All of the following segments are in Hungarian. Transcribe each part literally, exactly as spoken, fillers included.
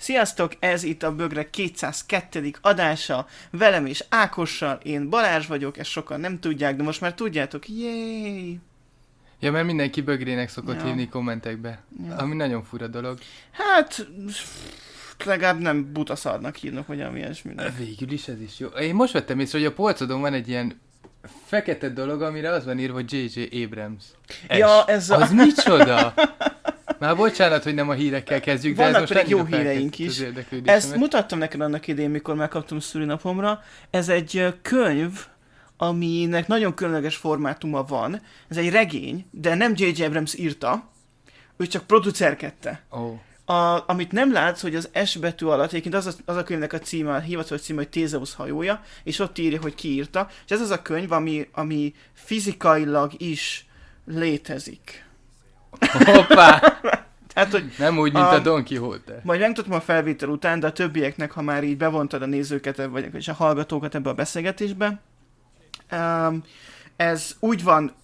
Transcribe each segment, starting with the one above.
Sziasztok, ez itt a Bögre kétszázkettő. adása, velem és Ákossal, én Balázs vagyok, ezt sokan nem tudják, de most már tudjátok, jéj! Ja, mert mindenki Bögrének szokott Ja. hívni kommentekbe, Ja. ami nagyon fura dolog. Hát, legalább nem butaszarnak hívnak, vagy ami ilyesmi. Végül is ez is jó. Én most vettem észre, hogy a polcodon van egy ilyen fekete dolog, amire az van írva, hogy jé jé Abrams. Ja, ez a... Az micsoda? Már bocsánat, hogy nem a hírekkel kezdjük, de ez Vannak most pedig jó annyira híreink felkeltett is. az érdeklődésemet. Ezt mutattam neked annak idén, mikor megkaptam szülinapomra. Ez egy ö, könyv, aminek nagyon különleges formátuma van. Ez egy regény, de nem jé jé Abrams írta, ő csak producerkedte. Ó. A, amit nem látsz, hogy az S betű alatt, egyébként az a, az a könyvnek a címe, a hivatalos címe, hogy Thézeusz hajója, és ott írja, hogy ki írta, és ez az a könyv, ami, ami fizikailag is létezik. Hoppá! Tehát, hogy Nem úgy, mint a, A- a Don Quixote. majd megmutatom a felvétel után, de a többieknek, ha már így bevontad a nézőket, vagy és a hallgatókat ebbe a beszélgetésbe, um, ez úgy van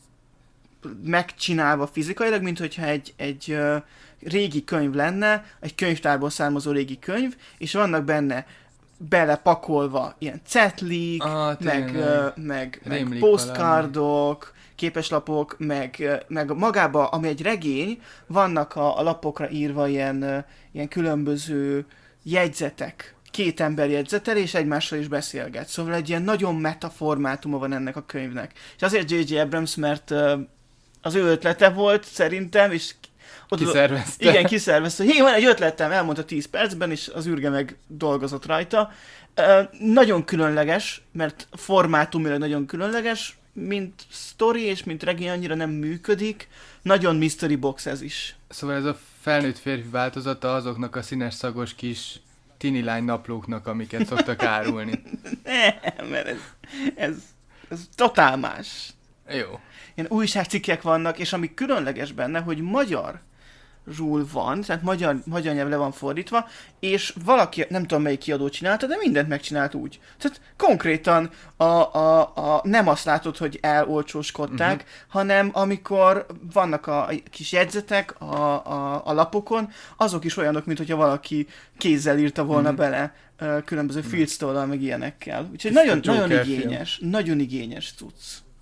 megcsinálva fizikailag, mint hogyha egy, egy uh, régi könyv lenne, egy könyvtárból származó régi könyv, és vannak benne belepakolva ilyen cetlik, Ah, meg, tényleg. uh, meg, meg Rémlik postcardok, képeslapok, meg, uh, meg magába, ami egy regény, vannak a, a lapokra írva ilyen, uh, ilyen különböző jegyzetek, két ember jegyzetel, és egymással is beszélget. Szóval egy ilyen nagyon meta formátuma van ennek a könyvnek. És azért jé jé Abrams, mert uh, az ő ötlete volt szerintem, és oda- Kiszervezte. igen, kiszervezte, hogy hé, van egy ötletem, elmondta tíz percben, és az űrge meg dolgozott rajta. Uh, nagyon különleges, mert formátumilag nagyon különleges, mint sztori és mint regény annyira nem működik. Nagyon mystery box ez is. Szóval ez a felnőtt férfi változata azoknak a színes szagos kis tini lány naplóknak, amiket szoktak árulni. Nem, mert ez, ez, ez totál más. Jó. Ilyen újságcikkek vannak, és ami különleges benne, hogy magyar rul van, tehát magyar, magyar nyelvre van fordítva, és valaki, nem tudom melyik kiadó csinálta, de mindent megcsinált úgy. Tehát konkrétan a, a, a, nem azt látod, hogy elolcsóskodták, uh-huh. hanem amikor vannak a, a kis jegyzetek a, a, a lapokon, azok is olyanok, mint hogyha valaki kézzel írta volna uh-huh. bele uh, különböző uh-huh. filctollal, meg ilyenekkel. Úgyhogy Tiszta nagyon, nagyon Joker film. igényes, nagyon igényes cucc.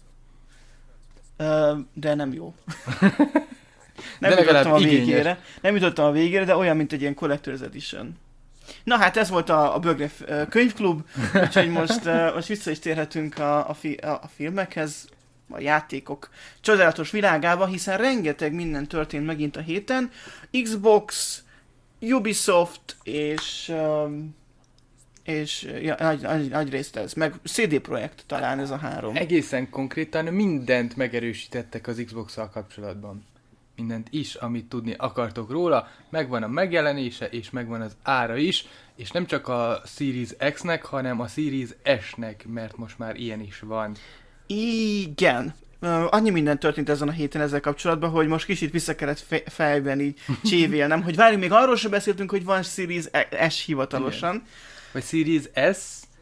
Uh, de nem jó. Nem De legalább jutottam a igényes. végére. Nem jutottam a végére, de olyan, mint egy ilyen Collector's Edition. Na hát ez volt a, a Bögre uh, könyvklub, úgyhogy most, uh, most vissza is térhetünk a, a, fi, a, a filmekhez, a játékok csodálatos világába, hiszen rengeteg minden történt megint a héten. Xbox, Ubisoft és... Um, és ja, nagy, nagy, nagy részt ez, meg cé dé Projekt talán ez a három. Egészen konkrétan mindent megerősítettek az Xbox-szal kapcsolatban. Mindent is, amit tudni akartok róla, megvan a megjelenése, és megvan az ára is, és nem csak a Series X-nek, hanem a Series S-nek, mert most már ilyen is van. Igen. Uh, annyi minden történt ezen a héten ezzel kapcsolatban, hogy most kicsit vissza kellett fe- fejben így csévélnem, hogy várjunk, még arról sem beszéltünk, hogy van Series S hivatalosan. Igen. Vagy Series S,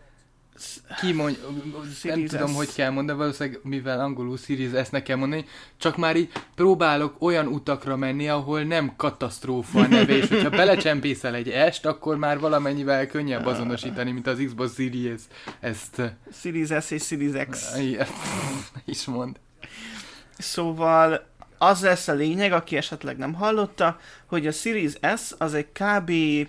ki mondja, nem Series tudom, S. hogy kell mondani, valószínűleg mivel angolul Series S-nek kell mondani, csak már így próbálok olyan utakra menni, ahol nem katasztrófa a neve, és hogyha belecsempészel egy S-t, akkor már valamennyivel könnyebb azonosítani, mint az Xbox Series ezt Series S és Series X. ilyen, is mond. Szóval az lesz a lényeg, aki esetleg nem hallotta, hogy a Series S az egy kb.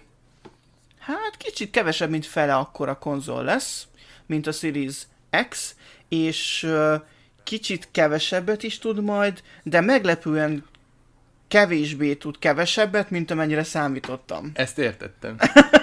Hát kicsit kevesebb, mint fele akkora konzol lesz, mint a Series X, és uh, kicsit kevesebbet is tud majd, de meglepően kevésbé tud kevesebbet, mint amennyire számítottam. Ezt értettem.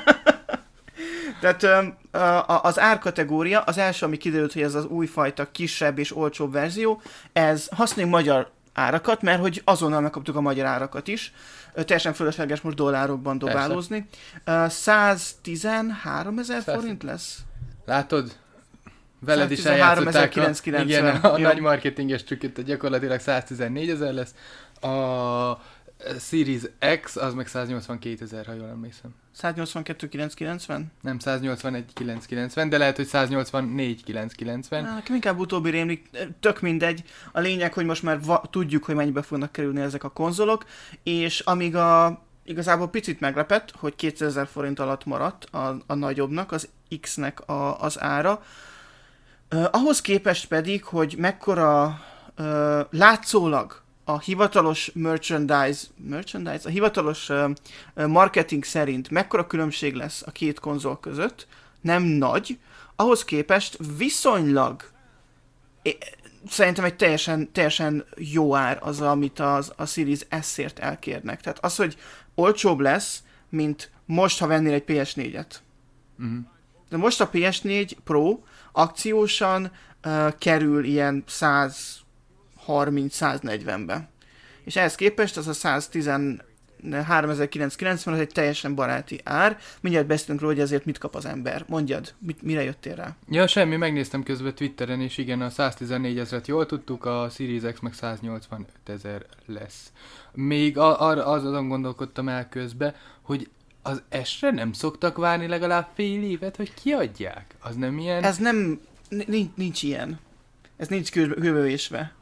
Tehát um, a- az árkategória, az első, ami kiderült, hogy ez az újfajta kisebb és olcsóbb verzió, ez használjunk magyar árakat, mert hogy azonnal megkaptuk a magyar árakat is. Ö, Teljesen fölösleges most dollárokban dobálózni. Ö, száztizenhárom ezer Száz- forint lesz. Látod? Veled is száztizenhárom eljátszották a, kilencszázkilencven. igen, a Jó. nagy marketinges trükköt, gyakorlatilag száznegyvenegy ezer lesz. A Series X az meg száznyolcvankét ezer, ha jól emlékszem. száznyolcvankettő kilencszázkilencven? Nem, száznyolcvanegy kilencszázkilencven, de lehet, hogy száznyolcvannégy kilencszázkilencven. Á, nekem inkább utóbbi rémlik, tök mindegy. A lényeg, hogy most már va- tudjuk, hogy mennyibe fognak kerülni ezek a konzolok, és amíg a igazából picit meglepett, hogy kétezer forint alatt maradt a, a nagyobbnak, az X-nek a, az ára. Uh, ahhoz képest pedig, hogy mekkora uh, látszólag a hivatalos merchandise, merchandise, a hivatalos uh, marketing szerint mekkora különbség lesz a két konzol között, nem nagy, ahhoz képest viszonylag szerintem egy teljesen, teljesen jó ár az, amit az, a Series S-ért elkérnek. Tehát az, hogy olcsóbb lesz, mint most, ha vennél egy P S négyet. Uh-huh. De most a P S négy Pro akciósan uh, kerül ilyen százharminc-száznegyvenbe. És ehhez képest az a száztizenháromezer-kilencszázkilencven az egy teljesen baráti ár. Mindjárt beszélünk róla, hogy ezért mit kap az ember. Mondjad, mit, mire jöttél rá? Ja, semmi, megnéztem közben Twitteren, és igen, a száztizennégy ezret jól tudtuk, a Series X meg száznyolcvanöt ezer lesz. Még a, arra azon gondolkodtam el közben, hogy az S-re nem szoktak várni legalább fél évet, hogy kiadják? Az nem ilyen? Ez nem, nincs, nincs ilyen. Ez nincs kőbevésve.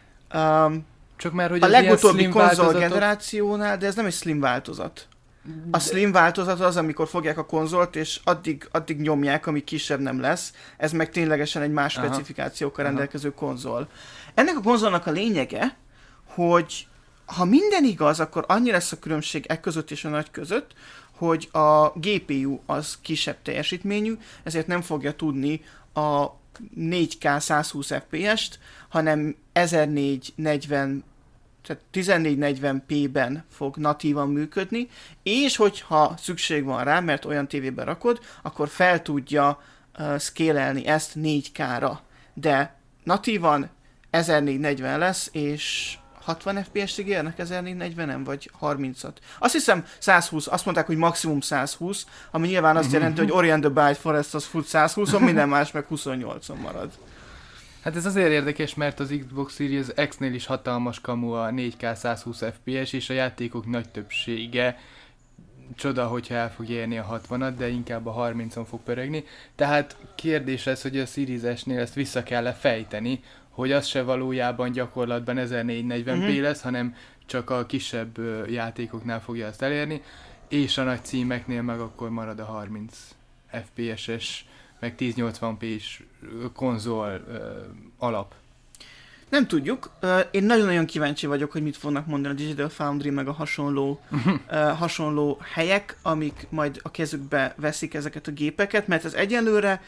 Um, Csak már, hogy a az legutóbbi slim konzol változatok... generációnál, de ez nem egy slim változat. A slim változat az, amikor fogják a konzolt, és addig, addig nyomják, amíg kisebb nem lesz. Ez meg ténylegesen egy más Aha. specifikációkkal rendelkező konzol. Ennek a konzolnak a lényege, hogy ha minden igaz, akkor annyi lesz a különbség e között és a nagy között, hogy a gé pé u az kisebb teljesítményű, ezért nem fogja tudni a négy ká százhúsz ef pé est, hanem ezernégyszáznegyven, tehát ezernégyszáznegyven pé-ben fog natívan működni, és hogyha szükség van rá, mert olyan tévében rakod, akkor fel tudja uh, scale-elni ezt négy ká-ra. De natívan ezernégyszáznegyven lesz, és hatvan ef pé est ígérnek ezernégyszáznegyvenen, vagy harmincat. Azt hiszem százhúsz, azt mondták, hogy maximum százhúsz, ami nyilván azt jelenti, hogy Ori and the Blind Forest az fut százhúszon, minden más meg huszonnyolcon marad. Hát ez azért érdekes, mert az Xbox Series X-nél is hatalmas kamu a négy ká százhúsz ef pé es, és a játékok nagy többsége csoda, hogyha el fog érni a hatvanat, de inkább a harmincon fog pörögni. Tehát kérdés ez, hogy a Series S-nél ezt vissza kell fejteni, hogy az se valójában gyakorlatban ezernégyszáznegyven pé mm-hmm. lesz, hanem csak a kisebb játékoknál fogja ezt elérni, és a nagy címeknél meg akkor marad a harminc ef pé es-es, meg ezernyolcvan pé-s konzol uh, alap. Nem tudjuk. Uh, én nagyon-nagyon kíváncsi vagyok, hogy mit fognak mondani a Digital Foundry, meg a hasonló, uh, hasonló helyek, amik majd a kezükbe veszik ezeket a gépeket, mert ez egyenlőre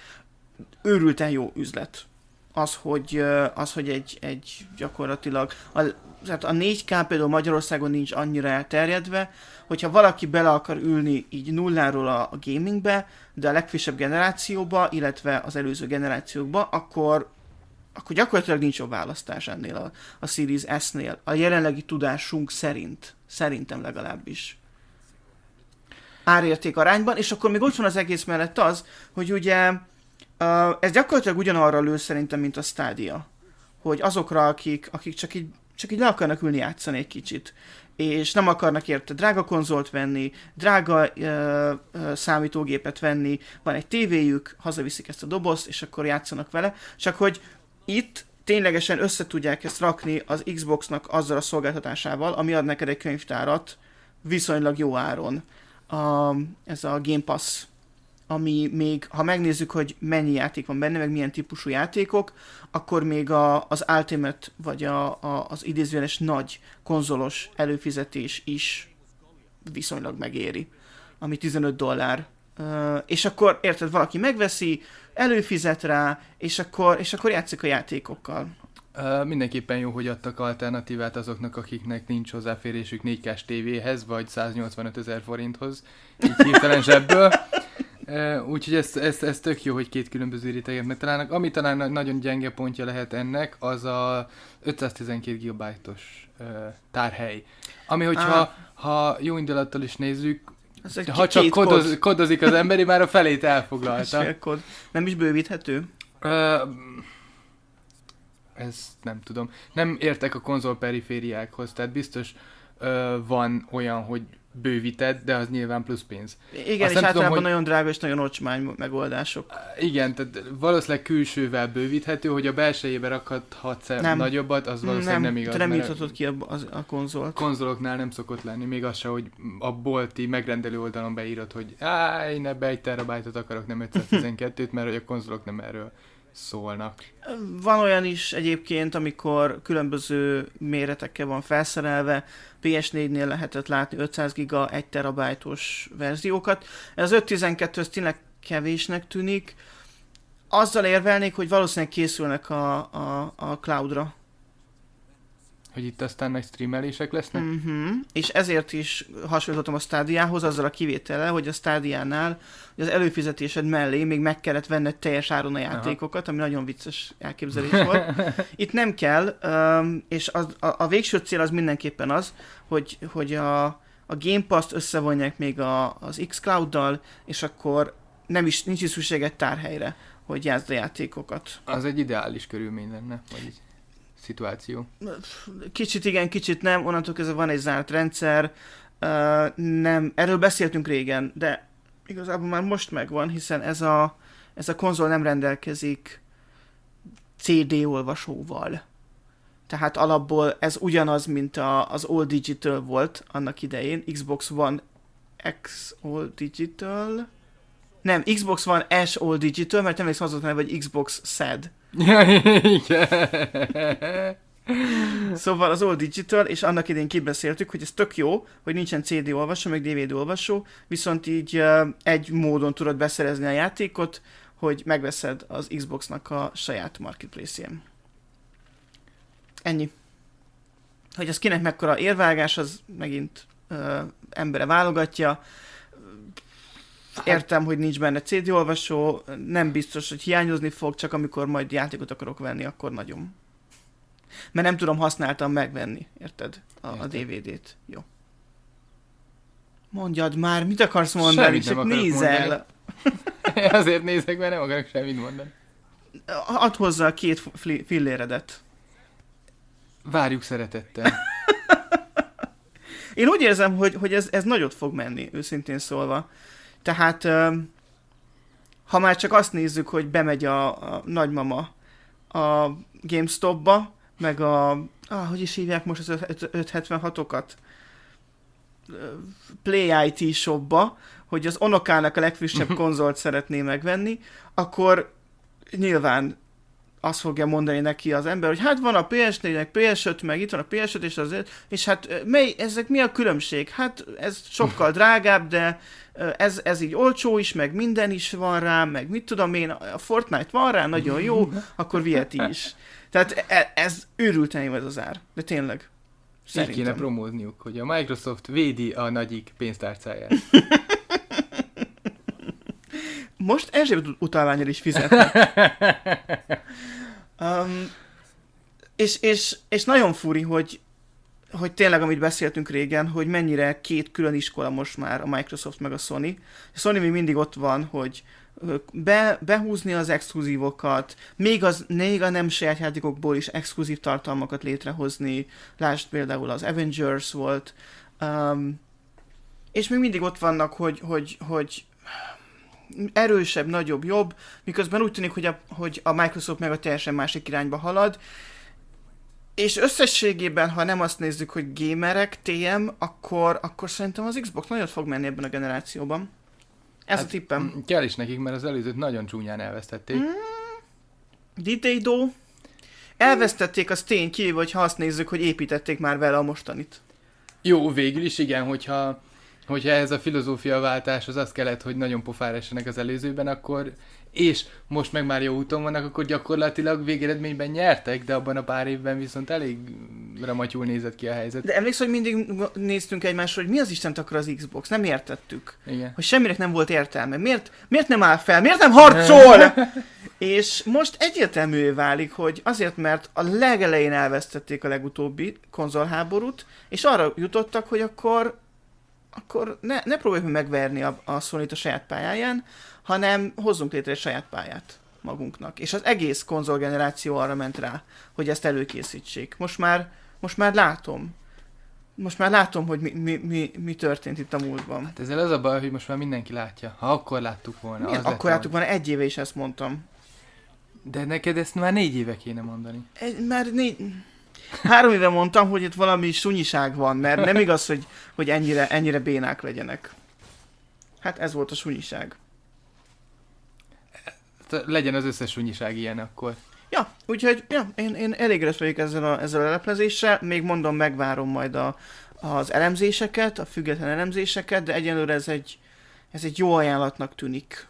őrülten jó üzlet. Az, hogy, az, hogy egy, egy gyakorlatilag, a, tehát a négy ká például Magyarországon nincs annyira elterjedve, hogyha valaki bele akar ülni így nulláról a, a gamingbe, de a legfrissebb generációba, illetve az előző generációkba, akkor, akkor gyakorlatilag nincs jobb választás ennél a, a Series S-nél. A jelenlegi tudásunk szerint, szerintem legalábbis. Árérték arányban, és akkor még ott van az egész mellett az, hogy ugye Uh, ez gyakorlatilag ugyanarra lő szerintem, mint a Stadia. Hogy azokra, akik, akik csak, így, csak így le akarnak ülni játszani egy kicsit, és nem akarnak érte drága konzolt venni, drága uh, uh, számítógépet venni, van egy tévéjük, hazaviszik ezt a dobozt, és akkor játszanak vele. Csak hogy itt ténylegesen össze tudják ezt rakni az Xboxnak azzal a szolgáltatásával, ami ad neked egy könyvtárat viszonylag jó áron. Uh, ez a Game Pass, ami még, ha megnézzük, hogy mennyi játék van benne, meg milyen típusú játékok, akkor még a, az Ultimate, vagy a, a, az idézőjeles nagy konzolos előfizetés is viszonylag megéri, ami tizenöt dollár. Uh, és akkor, érted, valaki megveszi, előfizet rá, és akkor, és akkor játszik a játékokkal. Uh, mindenképpen jó, hogy adtak alternatívát azoknak, akiknek nincs hozzáférésük négy ká-s tévéhez, vagy száznyolcvanöt ezer forinthoz, így hirtelen zsebből. Uh, úgyhogy ez, ez, ez tök jó, hogy két különböző réteget megtalálnak. Ami talán nagyon gyenge pontja lehet ennek, az a ötszáztizenkét gigabájtos uh, tárhely. Ami, hogyha ah. ha jó indulattal is nézzük, ha csak kodoz, kod. kodozik az emberi, már a felét elfoglalta. Kod. Nem is bővíthető? Uh, ezt nem tudom. Nem értek a konzol perifériákhoz, tehát biztos uh, van olyan, hogy bővíted, de az nyilván plusz pénz. Igen, Azt és általában tudom, hogy... nagyon drága és nagyon ocsmány megoldások. Igen, tehát valószínűleg külsővel bővíthető, hogy a belsejébe rakhatsz Nem. nagyobbat, az valószínűleg nem, nem igaz. Te nem mert nyithatod ki a, a, a konzolt. Konzoloknál nem szokott lenni, még az se, hogy a bolti megrendelő oldalon beírod, hogy áh, én ebbe egy terabájtot akarok, nem ötszáztizenkettőt, mert hogy a konzolok nem erről szólnak. Van olyan is egyébként, amikor különböző méretekkel van felszerelve, pé es négynél lehetett látni ötszáz giga, egy terabájtos verziókat. Ez az ötszáztizenkettő ez tényleg kevésnek tűnik. Azzal érvelnék, hogy valószínűleg készülnek a, a, a cloudra. Hogy itt aztán nagy streamelések lesznek? Uh-huh. És ezért is hasonlítottam a Stadiához, azzal a kivétellel, hogy a Stadiánál az előfizetésed mellé még meg kellett venned teljes áron a játékokat, aha, ami nagyon vicces elképzelés volt. Itt nem kell, és az, a, a végső cél az mindenképpen az, hogy, hogy a, a Game Pass-t összevonják még a, az xCloud-dal, és akkor nem is, nincs is szükséged tárhelyre, hogy játszd a játékokat. Az egy ideális körülmény lenne, vagy egy szituáció. Kicsit igen, kicsit nem, onnantól kezdve van egy zárt rendszer, uh, nem, erről beszéltünk régen, de igazából már most megvan, hiszen ez a, ez a konzol nem rendelkezik cé dé olvasóval. Tehát alapból ez ugyanaz, mint a, az All Digital volt annak idején, Xbox One X All Digital, nem, Xbox One S All Digital, mert emlékszem az volt neve, hogy Xbox S E D. Szóval az All Digital, és annak idején kibeszéltük, hogy ez tök jó, hogy nincsen cé dé olvasó, meg dé vé dé olvasó, viszont így uh, egy módon tudod beszerezni a játékot, hogy megveszed az Xboxnak a saját marketplace-jén. Ennyi. Hogy az kinek mekkora érvágás, az megint uh, embere válogatja. Értem, hogy nincs benne cé dé olvasó, nem biztos, hogy hiányozni fog, csak amikor majd játékot akarok venni, akkor nagyon. Mert nem tudom használtan megvenni, érted? A, a dé vé dét. Jó. Mondjad már, mit akarsz mondani? Semmit csak nézel. Azért nézek, mert nem akarok semmit mondani. Add hozzá a két filléredet. Várjuk szeretettel. Én úgy érzem, hogy, hogy ez, ez nagyot fog menni, őszintén szólva. Tehát, ha már csak azt nézzük, hogy bemegy a, a nagymama a GameStopba, meg a, ah, hogy is hívják most az ötszázhetvenhatokat? Play i té shopba, hogy az unokának a legfrissebb konzolt szeretné megvenni, akkor nyilván azt fogja mondani neki az ember, hogy hát van a pé es négy, meg pé es öt, meg itt van a pé es öt, és, azért, és hát mely, ezek mi a különbség? Hát ez sokkal drágább, de ez, ez így olcsó is, meg minden is van rá, meg mit tudom én, a Fortnite van rá, nagyon jó, akkor viheti is. Tehát ez őrülten jó ez az ár, de tényleg. Így kéne promózniuk, hogy a Microsoft védi a nagyik pénztárcáját. Most Erzsébet utalványra is fizetnek. um, és, és, és nagyon furi, hogy, hogy tényleg, amit beszéltünk régen, hogy mennyire két külön iskola most már a Microsoft meg a Sony. A Sony még mindig ott van, hogy be, behúzni az exkluzívokat, még, az, még a nem saját játékokból is exkluzív tartalmakat létrehozni. Lásd például az Avengers volt. Um, és még mindig ott vannak, hogy, hogy, hogy erősebb, nagyobb, jobb, miközben úgy tűnik, hogy a, hogy a Microsoft meg a teljesen másik irányba halad, és összességében, ha nem azt nézzük, hogy gamerek, té em, akkor, akkor szerintem az Xbox nagyot fog menni ebben a generációban. Ez hát, a tippem. Kell is nekik, mert az előzőt nagyon csúnyán elvesztették. Mm, Didedo. Elvesztették, az tény, kivéve, hogyha azt nézzük, hogy építették már vele a mostanit. Jó, végül is igen, hogyha hogyha ez a filozófiaváltás az azt kellett, hogy nagyon pofára essenek az előzőben, akkor, és most meg már jó úton vannak, akkor gyakorlatilag végeredményben nyertek, de abban a pár évben viszont elég ramatyul nézett ki a helyzet. De emlékszel, hogy mindig néztünk egymásra, hogy mi az Istent akar az Xbox? Nem értettük. Igen. Hogy semminek nem volt értelme. Miért, miért nem áll fel? Miért nem harcol? És most egyértelművé válik, hogy azért, mert a legelején elvesztették a legutóbbi konzolháborút, és arra jutottak, hogy akkor akkor ne, ne próbáljuk megverni a, a Sony-t a saját pályáján, hanem hozzunk létre egy saját pályát magunknak. És az egész konzolgeneráció arra ment rá, hogy ezt előkészítsék. Most már, most már látom. most már látom, hogy mi, mi, mi, mi történt itt a múltban. Hát ezzel az a baj, hogy most már mindenki látja. Ha akkor láttuk volna. Milyen? Az Akkor lett láttuk volna, egy éve is ezt mondtam. De neked ezt már négy éve kéne mondani. Egy, már négy... Három éve mondtam, hogy itt valami sunyiság van, mert nem igaz, hogy, hogy ennyire, ennyire bénák legyenek. Hát ez volt a sunyiság. Legyen az összes sunyiság ilyen akkor. Ja, úgyhogy ja, én, én elégedett vagyok ezzel a, ezzel a leplezéssel. Még mondom, megvárom majd a, az elemzéseket, a független elemzéseket, de egyelőre ez egy, ez egy jó ajánlatnak tűnik.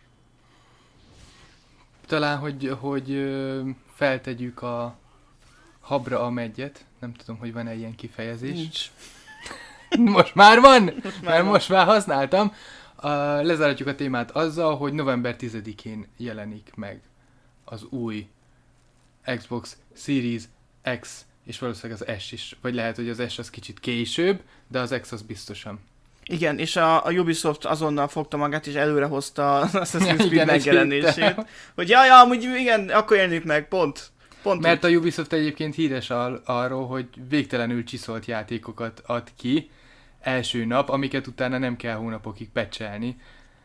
Talán, hogy, hogy ö, feltegyük a habra a megyet. Nem tudom, hogy van-e ilyen kifejezés. Nincs. Most már van! Most már Mert van. most már használtam. Uh, lezáratjuk a témát azzal, hogy november tizedikén jelenik meg az új Xbox Series X, és valószínűleg az S is. Vagy lehet, hogy az S az kicsit később, de az X az biztosan. Igen, és a, a Ubisoft azonnal fogta magát, és előrehozta az Assassin's Ja, Creed igen, megjelenését. egy Hogy ja, ja, amúgy igen, akkor jelenik meg, pont. pont Mert úgy. a Ubisoft egyébként híres ar- arról, hogy végtelenül csiszolt játékokat ad ki első nap, amiket utána nem kell hónapokig patchelni.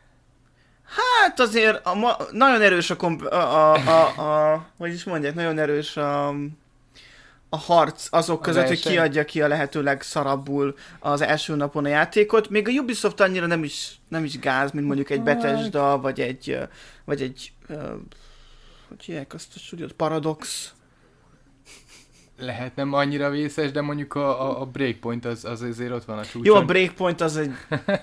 Hát azért a ma, nagyon erős a, komp- a, a, a, a hogy is mondják, nagyon erős a, a harc azok A között, hogy verseny. ki adja ki a lehető legszarabbul az első napon a játékot. Még a Ubisoft annyira nem is, nem is gáz, mint mondjuk egy Bethesda, vagy egy, ö, vagy egy, ö, hogy hívják azt a stúdiót, Paradox. Lehet nem annyira vészes, de mondjuk a, a, a Breakpoint az, az azért ott van a csúcson. Jó, a Breakpoint az egy,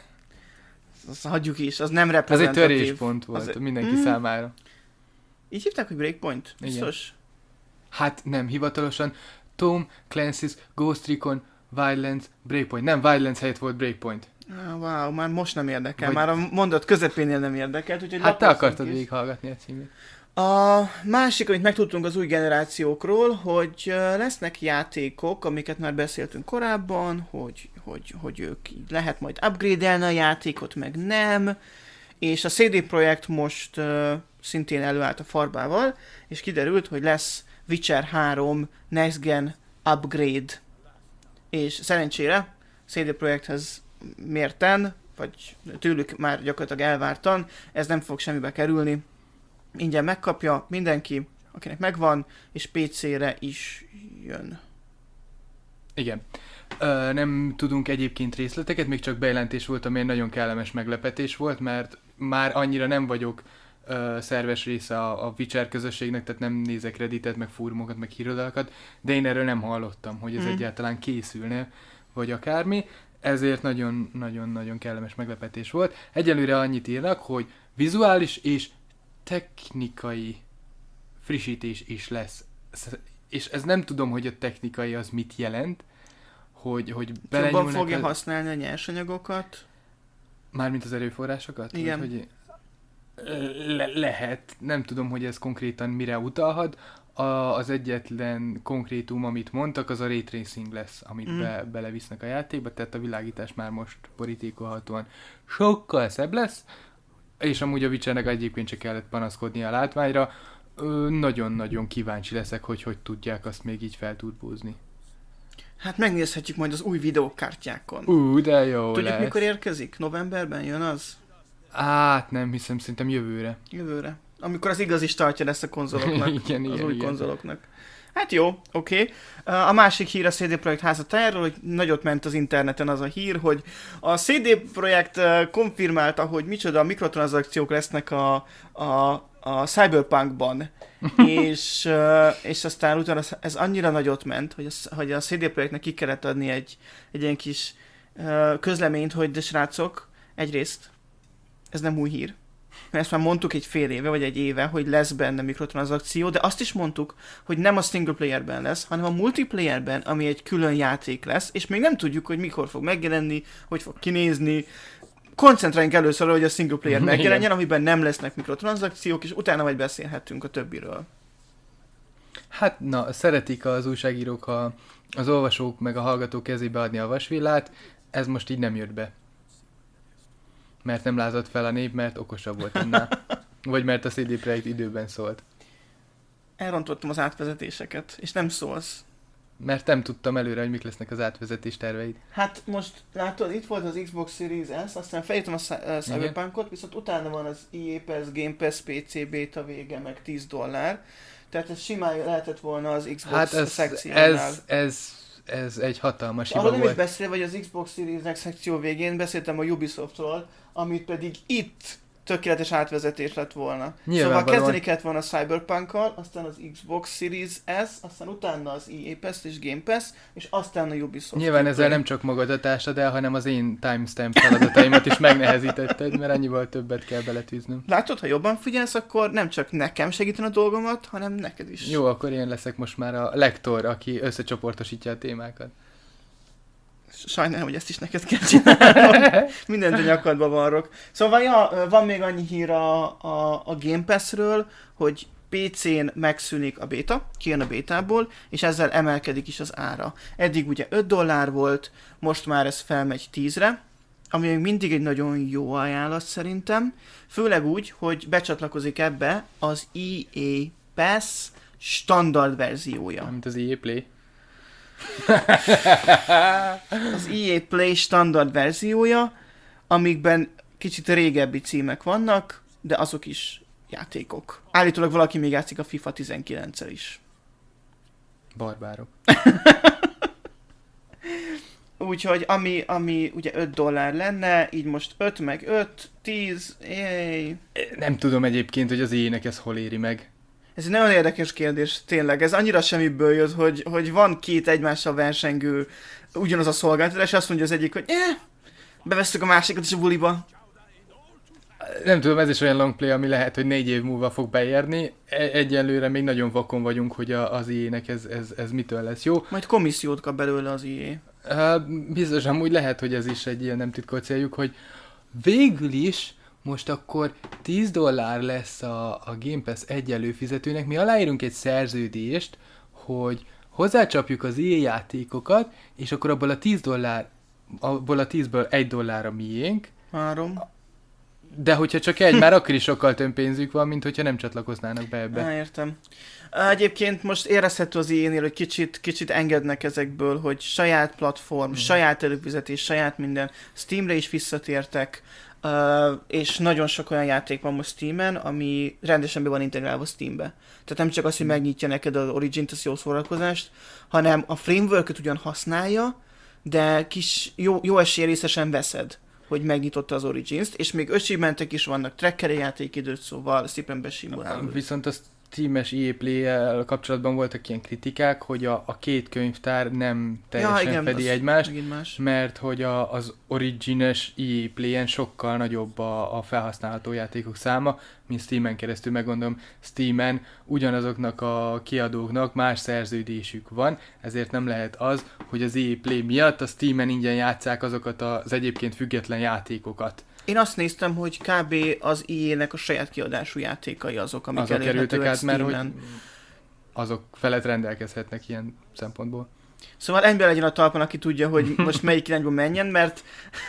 azt hagyjuk is, az nem Az egy reprezentatív. töréspont volt Az- mindenki Mm. számára. Így hívták, hogy Breakpoint? Igen. Biztos? Hát nem, hivatalosan Tom Clancy's Ghost Recon Wildlands Breakpoint. Nem, Wildlands helyett volt Breakpoint. Ah, wow, már most nem érdekel, Vagy- már a mondat közepénél nem érdekelt, úgyhogy Hát te lapozzunk akartad is. végighallgatni a címét. A másik, amit megtudtunk az új generációkról, hogy ö, lesznek játékok, amiket már beszéltünk korábban, hogy, hogy, hogy ők így lehet majd upgrade-elni a játékot, meg nem, és a cé dé Projekt most uh, szintén előállt a farbával, és kiderült, hogy lesz Witcher három Next Gen Upgrade. És szerencsére cé dé Projekthez mérten, vagy tőlük már gyakorlatilag elvártan, ez nem fog semmibe kerülni. Ingyen megkapja mindenki, akinek megvan, és pé cére is jön. Igen. Ö, nem tudunk egyébként részleteket, még csak bejelentés volt, ami egy nagyon kellemes meglepetés volt, mert már annyira nem vagyok ö, szerves része a, a Witcher közösségnek, tehát nem nézek Redditet, meg fórumokat, meg híradalakat, de én erről nem hallottam, hogy ez Mhm. egyáltalán készülne, vagy akármi, ezért nagyon-nagyon-nagyon kellemes meglepetés volt. Egyelőre annyit írnak, hogy vizuális és technikai frissítés is lesz. Sz- És ez nem tudom, hogy a technikai az mit jelent, hogy, hogy Jobban belenyúlnak fogja a- használni a nyersanyagokat. Mármint az erőforrásokat? Igen. Vagy, hogy le- lehet. Nem tudom, hogy ez konkrétan mire utalhat. A, az egyetlen konkrétum, amit mondtak, az a ray tracing lesz, amit Mm. be, belevisznek a játékba, tehát a világítás már most borítékolhatóan sokkal szebb lesz, és amúgy a Witchernek egyébként csak kellett panaszkodni a látványra. Ö, nagyon-nagyon kíváncsi leszek, hogy hogy tudják azt még így felturbózni. Hát megnézhetjük majd az új videókártyákon. Ú, de jó Tudjuk, lesz. mikor érkezik? Novemberben jön az? Hát nem hiszem, szerintem jövőre. Jövőre. Amikor az igazi startja lesz a konzoloknak. Igen, az igen, új igen. konzoloknak. Hát jó, oké. Okay. A másik hír a cé dé Projekt házatájáról, hogy nagyot ment az interneten az a hír, hogy a cé dé Projekt uh, konfirmálta, hogy micsoda mikrotranszakciók lesznek a, a, a Cyberpunkban. és, uh, és aztán utána ez annyira nagyot ment, hogy a, hogy a cé dé Projektnek ki kellett adni egy, egy ilyen kis uh, közleményt, hogy de srácok, egyrészt ez nem új hír. Mert ezt már mondtuk egy fél éve, vagy egy éve, hogy lesz benne mikrotranszakció, de azt is mondtuk, hogy nem a single playerben lesz, hanem a multiplayerben, ami egy külön játék lesz, és még nem tudjuk, hogy mikor fog megjelenni, hogy fog kinézni. Koncentráljunk először arra, hogy a single player megjelenjen, amiben nem lesznek mikrotranszakciók, és utána majd beszélhetünk a többiről. Hát na, szeretik az újságírók a, az olvasók meg a hallgatók kezébe adni a vasvillát, ez most így nem jött be. Mert nem lázadt fel a nép, mert okosabb volt annál. Vagy mert a cé dé Projekt időben szólt. Elrontottam az átvezetéseket, és nem szólsz. mert nem tudtam előre, hogy mik lesznek az átvezetés terveid. Hát most látod, itt volt az Xbox Series S, aztán felírtam a Cy- uh, Cyberpunkot, viszont utána van az E A Pass, Game Pass, pé cé beta vége, meg tíz dollár. Tehát ez simán lehetett volna az Xbox Hát ez, szekciónál. ez, ez, ez egy hatalmas hiba Arról nem is volt. beszélve, hogy az Xbox Series X szekció végén beszéltem a Ubisoftról, amit pedig itt tökéletes átvezetés lett volna. Szóval kezdeni kellett volna a Cyberpunkkal, aztán az Xbox Series S, aztán utána az E A Pass és Game Pass, és aztán a Ubisoft. Nyilván ezzel nem csak magadat ástad el, hanem az én timestamp feladataimat is megnehezítetted, mert annyival többet kell beletűznöm. Látod, ha jobban figyelsz, akkor nem csak nekem segíteni a dolgomat, hanem neked is. Jó, akkor én leszek most már a lektor, aki összecsoportosítja a témákat. Sajnálom, hogy ezt is neked kell csinálnom. Mindent a nyakadba varrok. Szóval ja, van még annyi hír a, a, a Game Pass-ről, hogy pé cén megszűnik a béta, kijön a bétából, és ezzel emelkedik is az ára. Eddig ugye öt dollár volt, most már ez felmegy tízre, ami még mindig egy nagyon jó ajánlat szerintem. Főleg úgy, hogy becsatlakozik ebbe az E A Pass standard verziója. Mint az E A Play. Az E A Play standard verziója, amikben kicsit régebbi címek vannak, de azok is játékok. Állítólag valaki még játszik a FIFA tizenkilenccel is. Barbárok. Úgyhogy ami, ami ugye öt dollár lenne, így most öt meg öt, tíz, jéj. Nem tudom egyébként, hogy az ének ez hol éri meg. Ez egy nagyon érdekes kérdés, tényleg. Ez annyira semmiből jött, hogy, hogy van két egymással versengő ugyanaz a szolgáltatás, és azt mondja az egyik, hogy eh, bevesztük a másikat is a buliba. Nem tudom, ez is olyan long play, ami lehet, hogy négy év múlva fog beérni. Egyelőre még nagyon vakon vagyunk, hogy a, az é á-nek ez, ez, ez mitől lesz jó. Majd komissziót kap belőle az é á. Uh, biztos, amúgy lehet, hogy ez is egy ilyen nem titkolt céljuk, hogy végül is most akkor tíz dollár lesz a, a Game Pass egy előfizetőnek. Mi aláírunk egy szerződést, hogy hozzácsapjuk az é á játékokat, és akkor abból a tíz dollár, abból a tízből egy dollár a miénk. Három. De hogyha csak egy, már akkor is sokkal több pénzük van, mint hogyha nem csatlakoznának be ebbe. Há, értem. Egyébként most érezhető az é á-nél, hogy kicsit, kicsit engednek ezekből, hogy saját platform, mm. saját előfizetés, saját minden. Steamre is visszatértek, uh, és nagyon sok olyan játék van most Steamen, ami rendesen be van integrálva Steambe. Tehát nem csak az, hogy megnyitja neked az Origin-t, az jó szórakozást, hanem a framework-öt ugyan használja, de kis jó, jó esélyrészesen veszed, hogy megnyitotta az Origins-t, és még achievementek is vannak, trackeri játékidőt, szóval szépen besimulálva. Viszont a Steam-es é á Play-el kapcsolatban voltak ilyen kritikák, hogy a, a két könyvtár nem teljesen ja, igen, fedi egymást, mert hogy a, az Origin-es é á Play-en sokkal nagyobb a, a felhasználható játékok száma, mint Steam-en keresztül, meggondolom, Steam-en ugyanazoknak a kiadóknak más szerződésük van, ezért nem lehet az, hogy az é á Play miatt a Steam-en ingyen játsszák azokat az egyébként független játékokat. Én azt néztem, hogy kb. Az í á-nek a saját kiadású játékai azok, amik azok kerültek át, mert hogy Steamen. azok felett rendelkezhetnek ilyen szempontból. Szóval ember legyen a talpon, aki tudja, hogy most melyik irányba menjen, mert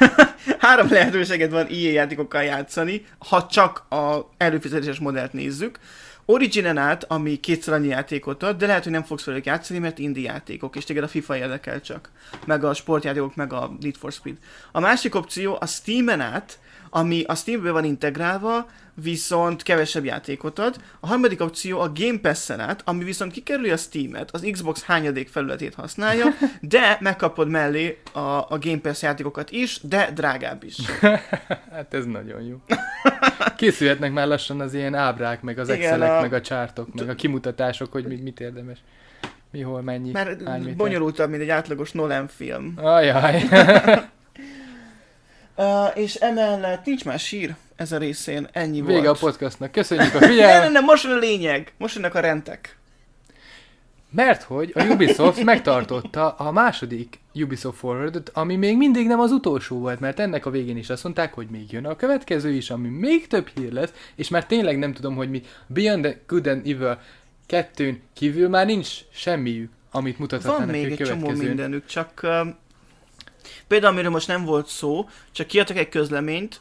három lehetőséged van í á játékokkal játszani, ha csak az előfizetéses modellt nézzük. Originen át, ami kétszer annyi játékot ad, de lehet, hogy nem fogsz velük játszani, mert indie játékok, és téged a FIFA érdekel csak. Meg a sportjátékok, meg a Need for Speed. A másik opció a Steamen át, ami a Steambe van integrálva, viszont kevesebb játékot ad. A harmadik opció a Game Pass-en át, ami viszont kikerüli a Steamet, az Xbox hányadék felületét használja, de megkapod mellé a, a Game Pass játékokat is, de drágább is. Hát ez nagyon jó. Készülhetnek már lassan az ilyen ábrák, meg az igen, Excelek, a... meg a csártok, meg a kimutatások, hogy mit, mit érdemes. Mi, hol, mennyi, mert hány bonyolultabb, mint egy átlagos Nolan film. Ajaj. Uh, és emellett nincs más sír ez a részén, ennyi Vége volt. Vége a podcastnak, köszönjük a figyelmet! nem, nem, nem, most a lényeg, most jönnek a rentek. Mert hogy a Ubisoft megtartotta a második Ubisoft Forward-ot, ami még mindig nem az utolsó volt, mert ennek a végén is azt mondták, hogy még jön a következő is, ami még több hír lesz, és már tényleg nem tudom, hogy mi Beyond the Good and Evil kettőn kívül már nincs semmiük, amit mutathatnának Van még egy következőn. csomó mindenük, csak uh, például amiről most nem volt szó, csak kiadtak egy közleményt,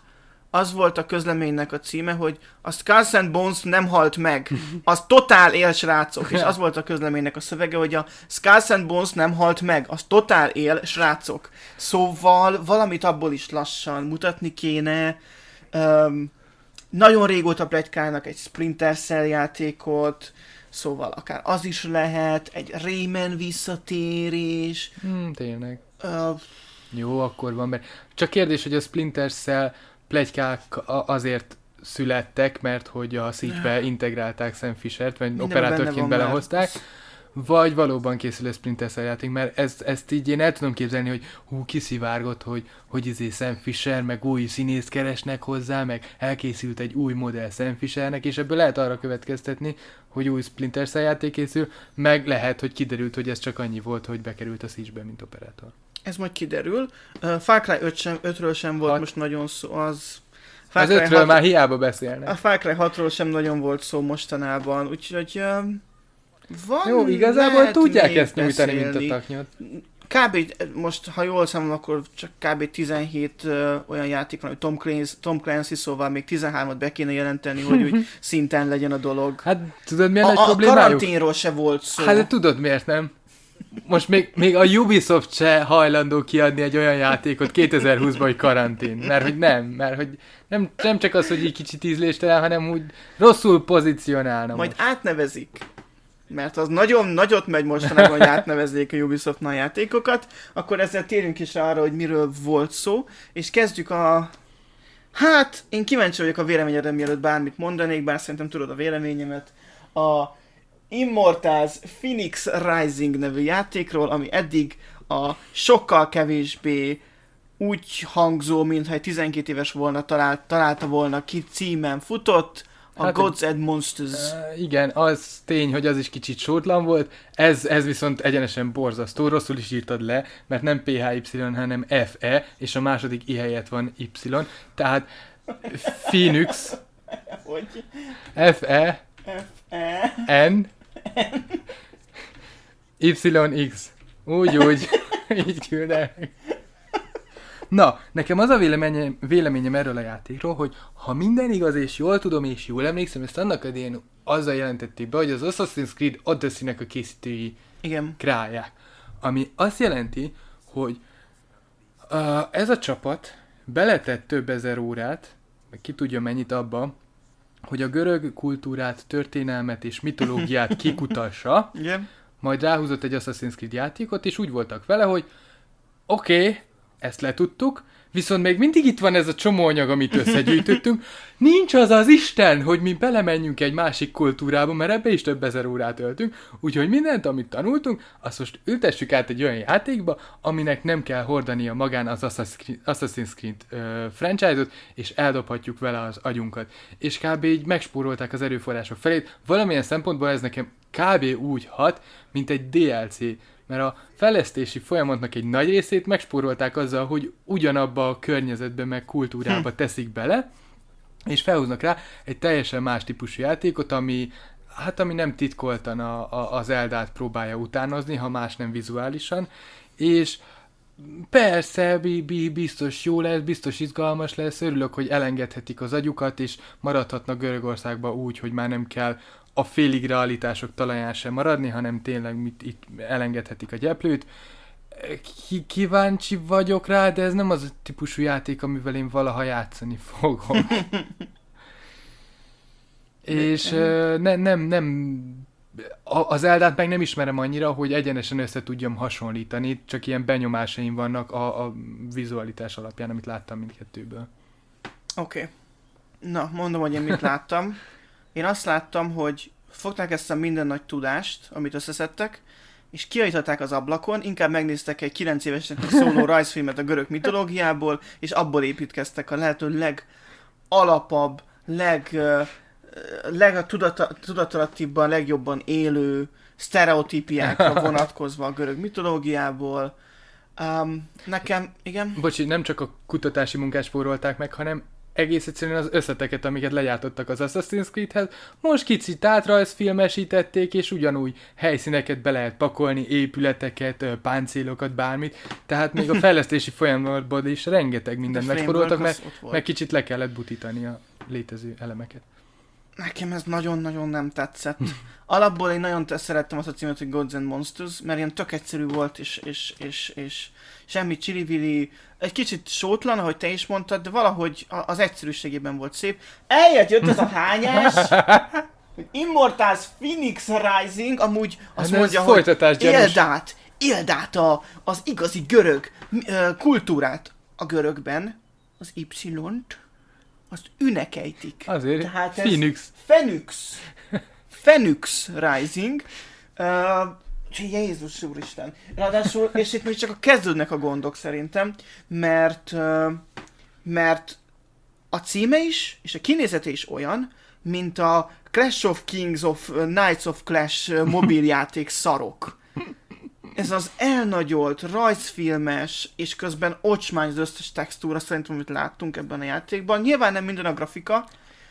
az volt a közleménynek a címe, hogy a Skulls and Bones nem halt meg, az totál él, srácok, és az volt a közleménynek a szövege, hogy a Skulls and Bones nem halt meg, az totál él, srácok. Szóval valamit abból is lassan mutatni kéne. Um, nagyon régóta pletykálnak egy Splinter Cell játékot, szóval akár az is lehet, egy Rayman visszatérés. Hmm, tényleg. Uh, Jó, akkor van, mert csak kérdés, hogy a Splinter Cell pletykák azért születtek, mert hogy a Siege-be integrálták Sam Fishert, vagy Mindenben operátorként benne van belehozták, vagy valóban készül a Splinter Cell játék, mert ezt, ezt így én el tudom képzelni, hogy hú, kiszivárgott, hogy, hogy izé Sam Fisher, meg új színészt keresnek hozzá, meg elkészült egy új modell Sam Fishernek, és ebből lehet arra következtetni, hogy új Splinter Cell játék készül, meg lehet, hogy kiderült, hogy ez csak annyi volt, hogy bekerült a Siege-be, mint operátor. Ez majd kiderül. Uh, Far Cry öt sem, ötről sem volt hat. most nagyon szó, az... Far Az Cry ötről hat... már hiába beszélnek. A Far Cry hatról sem nagyon volt szó mostanában, úgyhogy um, van... Jó, igazából lehet tudják még ezt nyújtani, mint beszélni. a taknyot. Kb. Most, ha jól számolom, akkor csak kb. tizenhét uh, olyan játék van, hogy Tom Clancy, Tom Clancy, szóval még tizenhármat be kéne jelenteni, hogy úgy szinten legyen a dolog. Hát tudod, milyen A, nagy a problémájuk? karanténról se volt szó. Hát de tudod miért nem? Most még, még a Ubisoft se hajlandó kiadni egy olyan játékot kétezer-húszban, hogy karantén. Mert hogy nem, mert hogy nem, nem csak az, hogy egy kicsit ízléstelen, hanem úgy rosszul pozícionálna. Majd most. átnevezik. Mert az nagyon nagyot megy mostanában, hogy átnevezzék a Ubisoftnál játékokat. Akkor ezzel térjünk is rá arra, hogy miről volt szó. És kezdjük a... Hát, én kíváncsi vagyok a véleményedre, mielőtt bármit mondanék, bár szerintem tudod a véleményemet. A Immortals Phoenix Rising nevű játékról, ami eddig a sokkal kevésbé úgy hangzó, mintha egy tizenkét éves volna talált, találta volna ki címen futott, a Hát, Gods and Monsters. Uh, igen, az tény, hogy az is kicsit sótlan volt, ez, ez viszont egyenesen borzasztó, rosszul is írtad le, mert nem pé há ipszilon, hanem ef e, és a második i helyett van Y, tehát Phoenix, Hogy? ef e, F-E... N, Y X. Úgy, úgy. Így küldenek. Na, nekem az a véleményem, véleményem erről a játékról, hogy ha minden igaz és jól tudom és jól emlékszem, ezt annak idején azzal jelentették be, hogy az Assassin's Creed Odyssey-nek a készítői Igen. kreálják. Ami azt jelenti, hogy uh, ez a csapat beletett több ezer órát, meg ki tudja mennyit abba, hogy a görög kultúrát, történelmet és mitológiát kikutassa, Igen. majd ráhúzott egy Assassin's Creed játékot, és úgy voltak vele, hogy oké, okay, ezt letudtuk, viszont még mindig itt van ez a csomó anyag, amit összegyűjtöttünk. Nincs az az Isten, hogy mi belemenjünk egy másik kultúrába, mert ebbe is több ezer órát öltünk, úgyhogy mindent, amit tanultunk, azt most ültessük át egy olyan játékba, aminek nem kell hordania magán az Assassin's Creed uh, franchise-ot, és eldobhatjuk vele az agyunkat. És kb. Így megspórolták az erőforrások felét. Valamilyen szempontból ez nekem kb. Úgy hat, mint egy dé el cé, mert a fejlesztési folyamatnak egy nagy részét megspórolták azzal, hogy ugyanabba a környezetbe meg kultúrába hm. teszik bele, és felhúznak rá egy teljesen más típusú játékot, ami, hát ami nem titkoltan a, a, az Eldát próbálja utánozni, ha más nem vizuálisan, és persze, biztos jó lesz, biztos izgalmas lesz, örülök, hogy elengedhetik az agyukat, és maradhatnak Görögországba úgy, hogy már nem kell a félig realitások talaján sem maradni, hanem tényleg mit, itt elengedhetik a gyeplőt. Ki, kíváncsi vagyok rá, de ez nem az a típusú játék, amivel én valaha játszani fogom. És ne, nem, nem, az Eldát meg nem ismerem annyira, hogy egyenesen össze tudjam hasonlítani, csak ilyen benyomásaim vannak a, a vizualitás alapján, amit láttam mindkettőből. Oké. Okay. Na, mondom, hogy én mit láttam. Én azt láttam, hogy fogták ezt a minden nagy tudást, amit összeszedtek, és kiajtották az ablakon, inkább megnéztek egy kilenc évesnek szóló rajzfilmet a görög mitológiából, és abból építkeztek a lehető legalapabb, leg, leg tudatalattiban, legjobban élő sztereotípiákra vonatkozva a görög mitológiából. Um, nekem, igen? Bocsi, nem csak a kutatási munkát spórolták meg, hanem egész egyszerűen az összeteket, amiket legyártottak az Assassin's Creedhez, most kicsit átrajzfilmesítették, és ugyanúgy helyszíneket be lehet pakolni, épületeket, páncélokat, bármit. Tehát még a fejlesztési folyamatban is rengeteg mindent megsporoltak, mert, mert kicsit le kellett butítani a létező elemeket. Nekem ez nagyon-nagyon nem tetszett. Alapból én nagyon te- szerettem azt a címet, hogy Gods and Monsters, mert ilyen tök egyszerű volt, és, és, és, és semmi csili-vili, egy kicsit sótlan, ahogy te is mondtad, de valahogy az egyszerűségében volt szép. Eljött, jött ez a hányás, hogy Immortals Phoenix Rising, amúgy azt hát mondja, hogy éld gyanús. át, éld át a, az igazi görög uh, kultúrát a görögben, az Y-t, azt ünnekeltik. Azért, Tehát ez Phoenix. Phoenix. Phoenix Rising. Uh, Jézus úristen. Ráadásul, és itt még csak a kezdődnek a gondok szerintem, mert, uh, mert a címe is, és a kinézete is olyan, mint a Clash of Kings of uh, Knights of Clash uh, mobiljáték szarok. Ez az elnagyolt, rajzfilmes, és közben ocsmány az összes textúra, szerintem, amit láttunk ebben a játékban. Nyilván nem minden a grafika,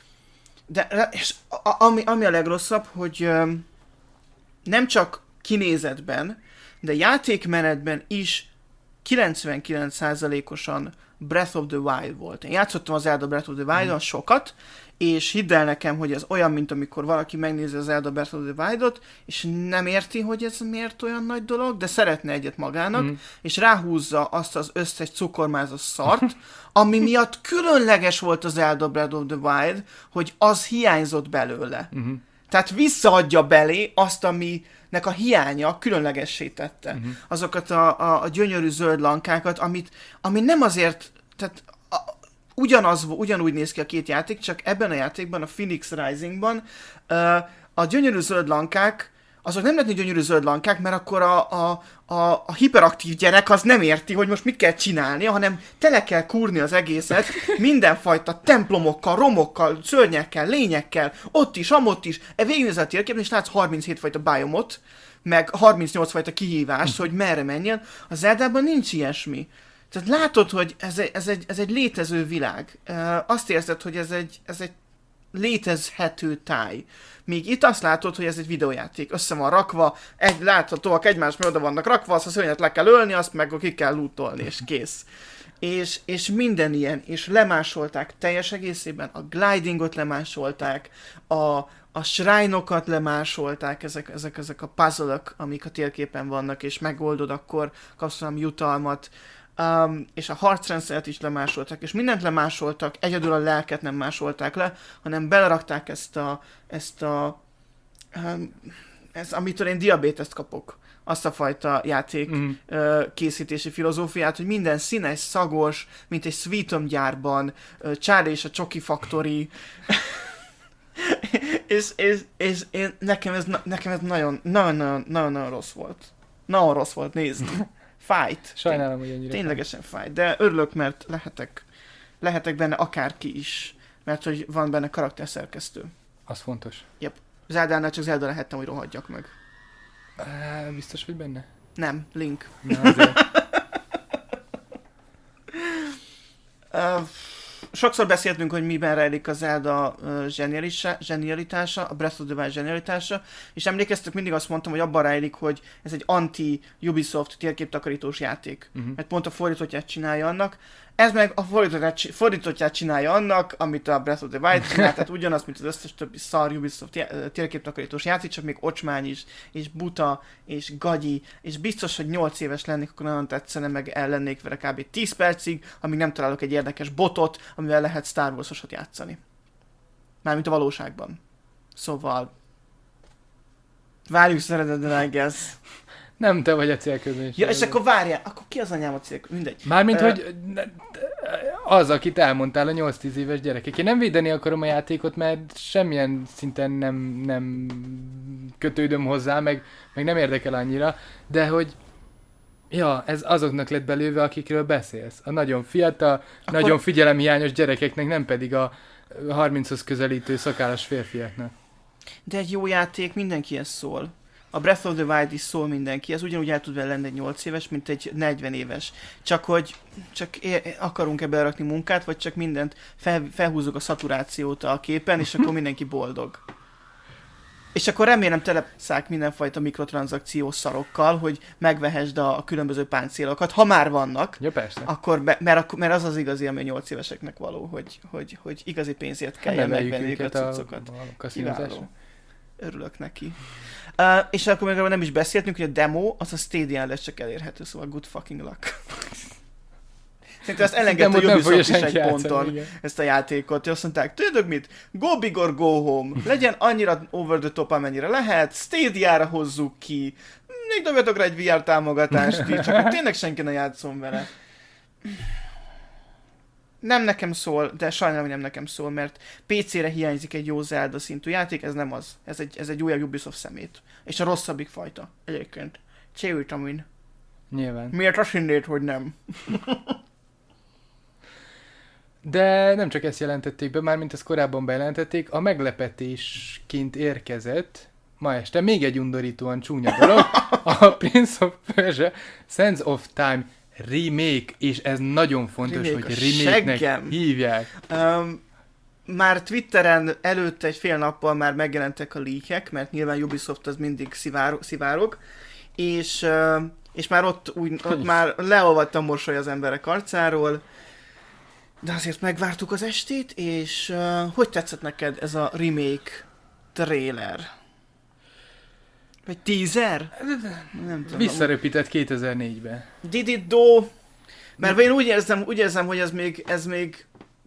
de és a, ami, ami a legrosszabb, hogy um, nem csak kinézetben, de játékmenetben is kilencvenkilenc százalékosan Breath of the Wild volt. Én játszottam az Zelda Breath of the Wild-on mm. sokat, és hidd el nekem, hogy ez olyan, mint amikor valaki megnézi az Zelda Breath of the Wild-ot, és nem érti, hogy ez miért olyan nagy dolog, de szeretne egyet magának, mm. és ráhúzza azt az összes cukormázas szart, ami miatt különleges volt az Zelda Breath of the Wild, hogy az hiányzott belőle. Mm-hmm. Tehát visszaadja belé azt, aminek a hiánya különlegessé tette. Uh-huh. Azokat a, a, a gyönyörű zöld lankákat, amit, ami nem azért, tehát a, ugyanaz, ugyanúgy néz ki a két játék, csak ebben a játékban, a Phoenix Risingban uh, a gyönyörű zöld lankák, azok nem lehetnek gyönyörű zöld lankák, mert akkor a, a, a, a hiperaktív gyerek az nem érti, hogy most mit kell csinálnia, hanem tele kell kúrni az egészet mindenfajta templomokkal, romokkal, szörnyekkel, lényekkel, ott is, amott is. E végignézel a térképen, és látsz harminchét fajta biomot, meg harmincnyolc fajta kihívást, hogy merre menjen. A Zeldában nincs ilyesmi. Tehát látod, hogy ez egy, ez egy, ez egy létező világ. Azt érzed, hogy ez egy, ez egy létezhető táj. Míg itt azt látod, hogy ez egy videójáték. Össze van rakva, egy, láthatóak egymás mellett oda vannak rakva, azt a szörnyet le kell ölni, azt meg ki kell lootolni, és kész. És, és minden ilyen, és lemásolták teljes egészében, a glidingot lemásolták, a, a shrine-okat lemásolták, ezek, ezek, ezek a puzzle-ök, amik a térképen vannak, és megoldod, akkor kapsz valami jutalmat. Um, és a harcrendszert is lemásolták, és mindent lemásoltak, egyedül a lelket nem másolták le, hanem belerakták ezt a, ezt a, um, ezt, amitől én diabéteszt kapok, azt a fajta játék mm. uh, készítési filozófiát, hogy minden színes, szagos, mint egy Sweetom gyárban, uh, Charlie és a Csoki Factory, és, és, és én, nekem ez, nekem ez nagyon, nagyon, nagyon, nagyon, nagyon rossz volt. Nagyon rossz volt nézni. Fájt. Sajnálom, hogy ennyire. Ténylegesen fájt, de örülök, mert lehetek, lehetek benne akárki is, mert hogy van benne karakterszerkesztő. Az fontos. Yep. Zeldánál csak Zelda lehettem, hogy rohadjak meg. Uh, biztos vagy benne? Nem, Link. Na, azért. uh, sokszor beszéltünk, hogy miben rejlik a Zelda uh, zsenialitása, a Breath of the Wild zsenialitása, és emlékeztek, mindig azt mondtam, hogy abban rejlik, hogy ez egy anti-Ubisoft térképtakarítós játék. Uh-huh. Mert pont a fordítottját csinálja annak. Ez meg a fordítottját, fordítottját csinálja annak, amit a Breath of the Wild csinál, tehát ugyanaz, mint az összes többi szar Ubisoft térképtakarítós játék, csak még ocsmány is, és buta, és gagyi, és biztos, hogy nyolc éves lennék, akkor nagyon tetszene, meg ellennék vele kb. tíz percig, amíg nem találok egy érdekes botot, amivel lehet Star Wars-osat játszani. Mármint a valóságban. Szóval... Várjuk szeretetben, I guess. Nem te vagy a célközönség. Ja, és akkor várjál, akkor ki az anyám a célközönség? Mindegy. Mármint, uh, hogy az, akit elmondtál, a nyolc-tíz éves gyerekek. Én nem védeni akarom a játékot, mert semmilyen szinten nem, nem kötődöm hozzá, meg, meg nem érdekel annyira, de hogy ja, ez azoknak lett belőve, akikről beszélsz. A nagyon fiatal, akkor... nagyon figyelemhiányos gyerekeknek, nem pedig a harminchoz közelítő szakállas férfiaknak. De egy jó játék mindenkihez szól. a Breath of the Wild is szól mindenki, ez ugyanúgy el tud vele lenni egy nyolc éves, mint egy negyven éves. Csak hogy csak é- akarunk ebbe rakni munkát, vagy csak mindent fel, felhúzzuk a szaturációt a képen, és akkor mindenki boldog. És akkor remélem telepszák mindenfajta mikrotranszakciós szarokkal, hogy megvehesd a, a különböző páncélokat, ha már vannak. Ja, persze. Akkor be, mert, mert az az igazi, ami a nyolc éveseknek való, hogy, hogy, hogy igazi pénzért kelljen megvenni a cuccokat. A, a Örülök neki. Uh, és akkor még nem is beszéltünk, hogy a demo az a Stadia-n lesz csak elérhető, szóval good fucking luck. Szerintem ezt elengedte a Ubisoft is egy ponton, igen. Ezt a játékot. Azt mondták, tudod mit? Go big or go home. Legyen annyira over the top, amennyire lehet. Stadia-ra hozzuk ki. Még dobjatok rá egy vé er támogatást is, csak hogy tényleg senki ne játszom vele. Nem nekem szól, de sajnálom, hogy nem nekem szól, mert pé cére hiányzik egy jó Zelda szintű játék, ez nem az. Ez egy, ez egy újabb Ubisoft szemét. És a rosszabbik fajta, egyébként. C-vitamin. Nyilván. Miért azt hinnéd, hogy nem? De nem csak ezt jelentették be, már mint ezt korábban bejelentették, a meglepetésként érkezett ma este még egy undorítóan csúnya dolog, a Prince of Persia Sands of Time remake, és ez nagyon fontos, remake hogy remake-nek hívják. Um, már Twitteren előtte egy fél nappal már megjelentek a leakek, mert nyilván Ubisoft az mindig szivárog, szivárog és, uh, és már ott, úgy, ott már leolvadt a mosoly az emberek arcáról, de azért megvártuk az estét, és uh, hogy tetszett neked ez a remake trailer? Vagy teaser? Nem tudom. Visszaröpített kétezer-négybe. Did it do? Mert én úgy érzem, úgy érzem, hogy ez még, ez még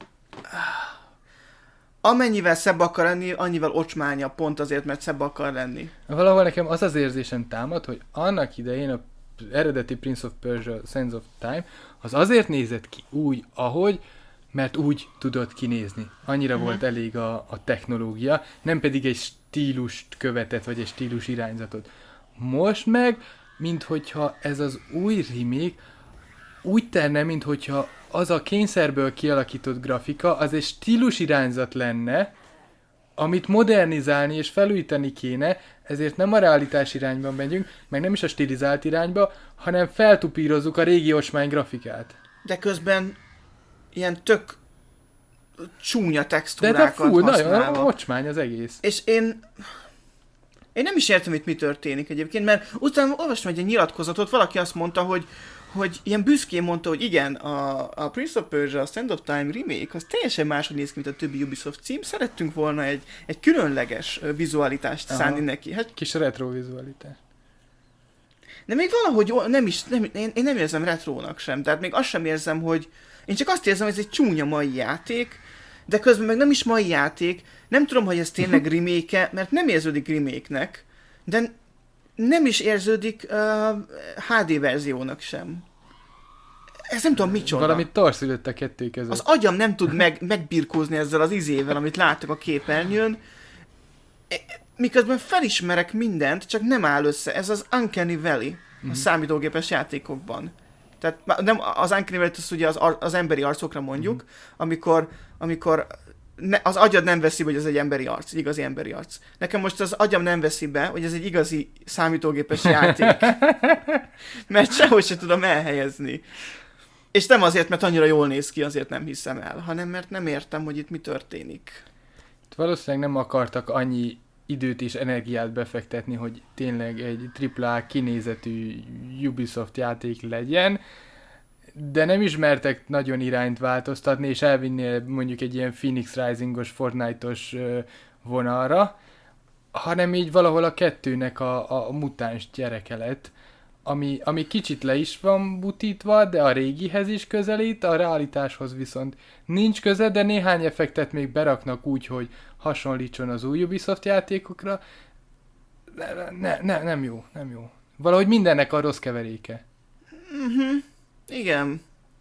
amennyivel szebb akar lenni, annyival ocsmánya pont azért, mert szebb akar lenni. Valahol nekem az az érzésem támad, hogy annak idején a eredeti Prince of Persia Sands of Time az azért nézett ki úgy, ahogy, mert úgy tudott kinézni. Annyira uh-huh. volt elég a, a technológia, nem pedig egy stílust követett, vagy egy stílus irányzatot. Most meg, minthogyha ez az új remake úgy tenne, minthogyha az a kényszerből kialakított grafika, az egy stílus irányzat lenne, amit modernizálni és felújítani kéne, ezért nem a realitás irányban megyünk, meg nem is a stilizált irányba, hanem feltupírozzuk a régi ocsmány grafikát. De közben ilyen tök csúnya textúrákat de, de fú, használva. Nagyon ocsmány az egész. És én... Én nem is értem, hogy mi történik egyébként, mert utána olvastam egy nyilatkozatot, valaki azt mondta, hogy, hogy ilyen büszkén mondta, hogy igen, a, a Prince of Persia, a Sands of Time remake, az teljesen máshogy néz ki, mint a többi Ubisoft cím. Szerettünk volna egy, egy különleges vizualitást Aha. szánni neki. Hát, kis retro vizualitás. De még valahogy nem is, nem, én, én nem érzem retrónak sem, tehát még azt sem érzem, hogy én csak azt érzem, hogy ez egy csúnya mai játék, de közben meg nem is mai játék, nem tudom, hogy ez tényleg remake-e, mert nem érződik remake-nek, de nem is érződik uh, há dé verziónak sem. Ez nem tudom micsoda. Valamit torszülött a kettő között. Az agyam nem tud meg, megbirkózni ezzel az izével, amit láttak a képernyőn, miközben felismerek mindent, csak nem áll össze. Ez az Uncanny Valley mm-hmm. a számítógépes játékokban. Tehát nem, az Uncanny Valley-t az ugye az, az emberi arcokra mondjuk, mm-hmm. amikor, amikor ne, az agyad nem veszi be, hogy ez egy emberi arc, egy igazi emberi arc. Nekem most az agyam nem veszi be, hogy ez egy igazi számítógépes játék. Mert sehogy se tudom elhelyezni. És nem azért, mert annyira jól néz ki, azért nem hiszem el, hanem mert nem értem, hogy itt mi történik. Valószínűleg nem akartak annyi időt és energiát befektetni, hogy tényleg egy tripla á kinézetű Ubisoft játék legyen, de nem is mertek nagyon irányt változtatni, és elvinni mondjuk egy ilyen Phoenix Rising-os, Fortnite-os vonalra, hanem így valahol a kettőnek a, a mutáns gyereke lett, ami, ami kicsit le is van butítva, de a régihez is közelít, a realitáshoz viszont nincs köze, de néhány effektet még beraknak úgy, hogy hasonlítson az új Ubisoft játékokra. Ne, ne, ne, nem jó, nem jó. Valahogy mindennek a rossz keveréke. Mhm, igen.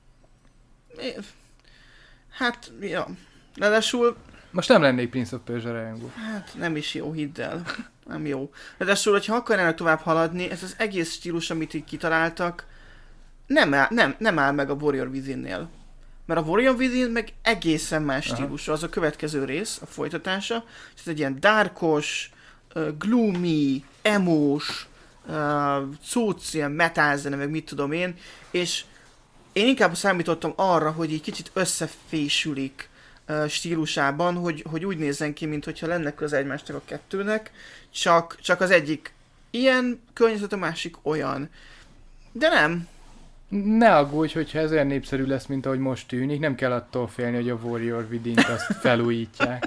Hát, ja. Ráadásul... Most nem lennék Prince of Persia rajongó. Hát nem is jó, hidd el. Nem jó. Ráadásul, hogyha akarnának tovább haladni, ez az egész stílus, amit így kitaláltak, nem áll, nem, nem áll meg a Warrior Within-nél. Mert a Warrior Within meg egészen más stílusú. Az a következő rész, a folytatása. Ez egy ilyen darkos, uh, gloomy, emos, uh, cucc, ilyen metálzene, meg mit tudom én, és én inkább számítottam arra, hogy egy kicsit összefésülik uh, stílusában, hogy, hogy úgy nézzen ki, mintha lenne köze egymásnak a kettőnek, csak, csak az egyik ilyen környezet, a másik olyan. De nem. Ne aggódj, hogyha ez olyan népszerű lesz, mint ahogy most tűnik, nem kell attól félni, hogy a Warrior Within-t azt felújítják.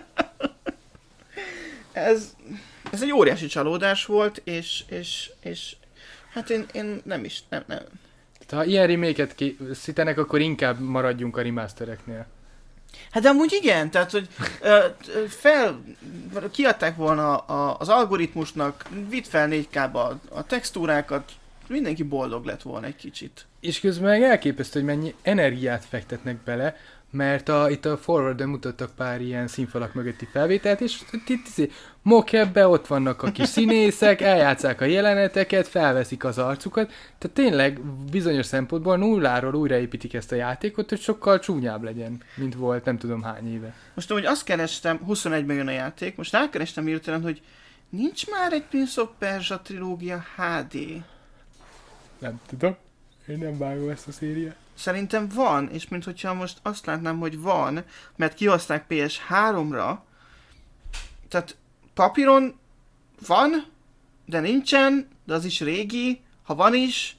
Ez, ez egy óriási csalódás volt, és, és, és hát én, én nem is, nem, nem. Ha ilyen remake-et készítenek, akkor inkább maradjunk a remastereknél. Hát de amúgy igen, tehát, hogy ö, fel, kiadták volna a, az algoritmusnak, vitt fel négy ká-ba a textúrákat, mindenki boldog lett volna egy kicsit. És közben meg elképesztő, hogy mennyi energiát fektetnek bele, mert a, itt a Forward-en mutattak pár ilyen színfalak mögötti felvételt, és itt mocapbe ott vannak a kis színészek, eljátszák a jeleneteket, felveszik az arcukat, tehát tényleg bizonyos szempontból nulláról újraépítik ezt a játékot, hogy sokkal csúnyább legyen, mint volt nem tudom hány éve. Most amúgy azt kerestem, huszonegyben jön a játék, most rákerestem hirtelen, hogy nincs már egy Prince of Persia trilógia há dé. Nem tudom, én nem vágom ezt a szériát. Szerintem van, és minthogyha most azt látnám, hogy van, mert kihozták pé es háromra, tehát papíron van, de nincsen, de az is régi, ha van is,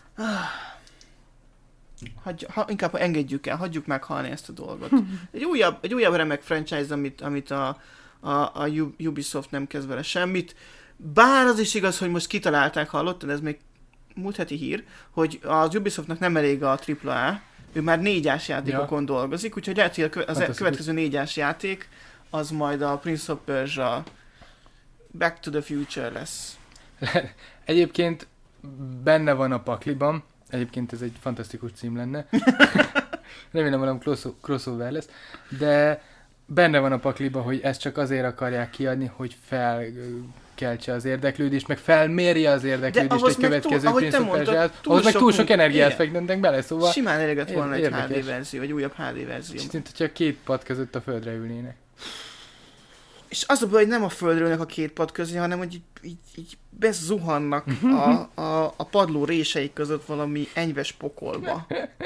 hagyj, ha, inkább engedjük el, hagyjuk meghalni ezt a dolgot. Egy újabb, egy újabb remek franchise, amit, amit a, a, a Ubisoft nem kezd vele semmit, bár az is igaz, hogy most kitalálták, hallottad, ez még múlt heti hír, hogy az Ubisoftnak nem elég a tripla á, ő már négyás játékokon ja. dolgozik, úgyhogy lehet, hogy az hát következő négyás játék az majd a Prince of Persia Back to the Future lesz. Egyébként benne van a pakliban, egyébként ez egy fantasztikus cím lenne, remélem valami crossover lesz, de benne van a pakliban, hogy ezt csak azért akarják kiadni, hogy fel keltse az érdeklődést, meg felmérje az érdeklődést egy következő túl, Prince of Persia-t, ahhoz meg túl sok energiát fektetnek bele, szóval... Simán elégett volna egy há dé verzió, egy újabb há dé verzió. És mint hogyha két pad között a földre ülnének. És az a baj, hogy nem a földre ülnek a két pad közé, hanem hogy így, így, így bezuhannak a, a, a padló réseik között valami enyves pokolba.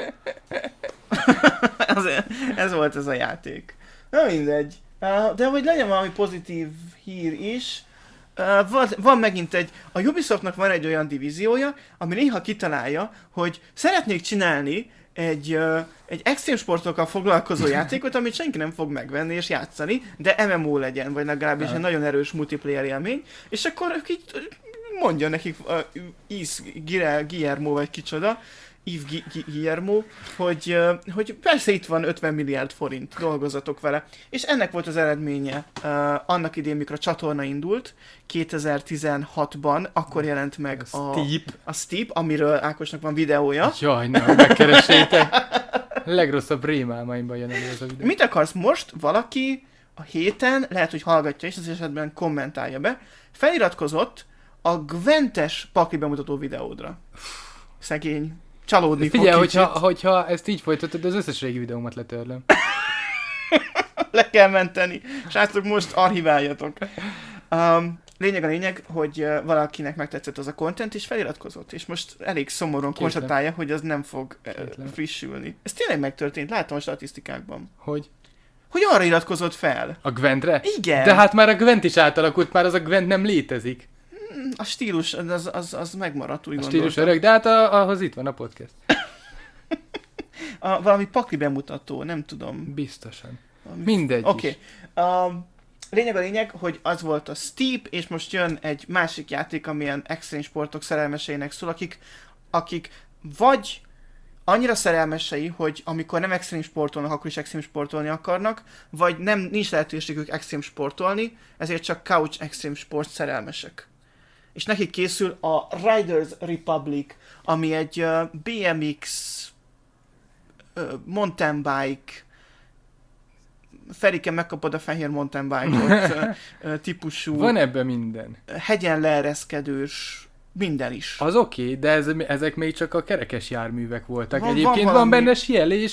Ez volt ez a játék. Na mindegy. De hogy legyen valami pozitív hír is, Uh, van, van megint egy, a Ubisoftnak van egy olyan divíziója, ami néha kitalálja, hogy szeretnék csinálni egy, uh, egy extrém sportokkal foglalkozó játékot, amit senki nem fog megvenni és játszani, de em em o legyen, vagy legalábbis egy nagyon erős multiplayer élmény, és akkor így mondja nekik uh, Yves Guillermo vagy kicsoda, Yves Guillermo, hogy, hogy persze itt van ötven milliárd forint, dolgozatok vele. És ennek volt az eredménye uh, annak idén, mikor a csatorna indult, kétezer-tizenhatban, akkor jelent meg a, a Steep, a Steep, amiről Ákosnak van videója. Jaj, ne, megkeressétek! Legrosszabb rémálmaimban jön elő ez a videó. Mit akarsz most? Valaki a héten, lehet, hogy hallgatja és az esetben kommentálja be, feliratkozott a Gwentes pakli bemutató videódra. Szegény. Csalódni Figyelj, fog hogyha, hogyha ezt így folytatod, az összes régi videómat letörlöm. Le kell menteni. Srácok, most archiváljatok. Um, lényeg a lényeg, hogy uh, valakinek megtetszett az a content, és feliratkozott. És most elég szomorúan konstatálja, hogy az nem fog uh, frissülni. Ez tényleg megtörtént, láttam a statisztikákban. Hogy? Hogy arra iratkozott fel. A Gwentre? Igen. De hát már a Gwent is átalakult, már az a Gwent nem létezik. A stílus, az, az, az megmaradt, úgy a gondoltam. stílus öreg, de hát a, ahhoz itt van a podcast. a, valami pakli bemutató, nem tudom. Biztosan. Valami... Mindegy Oké. Okay. Um, lényeg a lényeg, hogy az volt a Steep, és most jön egy másik játék, amilyen extrém sportok szerelmeseinek szól, akik, akik vagy annyira szerelmesei, hogy amikor nem extrém sportolnak, akkor is extrém sportolni akarnak, vagy nem, nincs lehetőségük extrém sportolni, ezért csak couch extrém sport szerelmesek. És nekik készül a Riders Republic, ami egy uh, bé em iksz uh, mountain bike, Ferike, megkapod a fehér mountain bike-ot uh, uh, típusú. Van ebben minden. Hegyen leereszkedős, minden is. Az oké, okay, de ez, ezek még csak a kerekes járművek voltak. Van, Egyébként van, van benne sielés,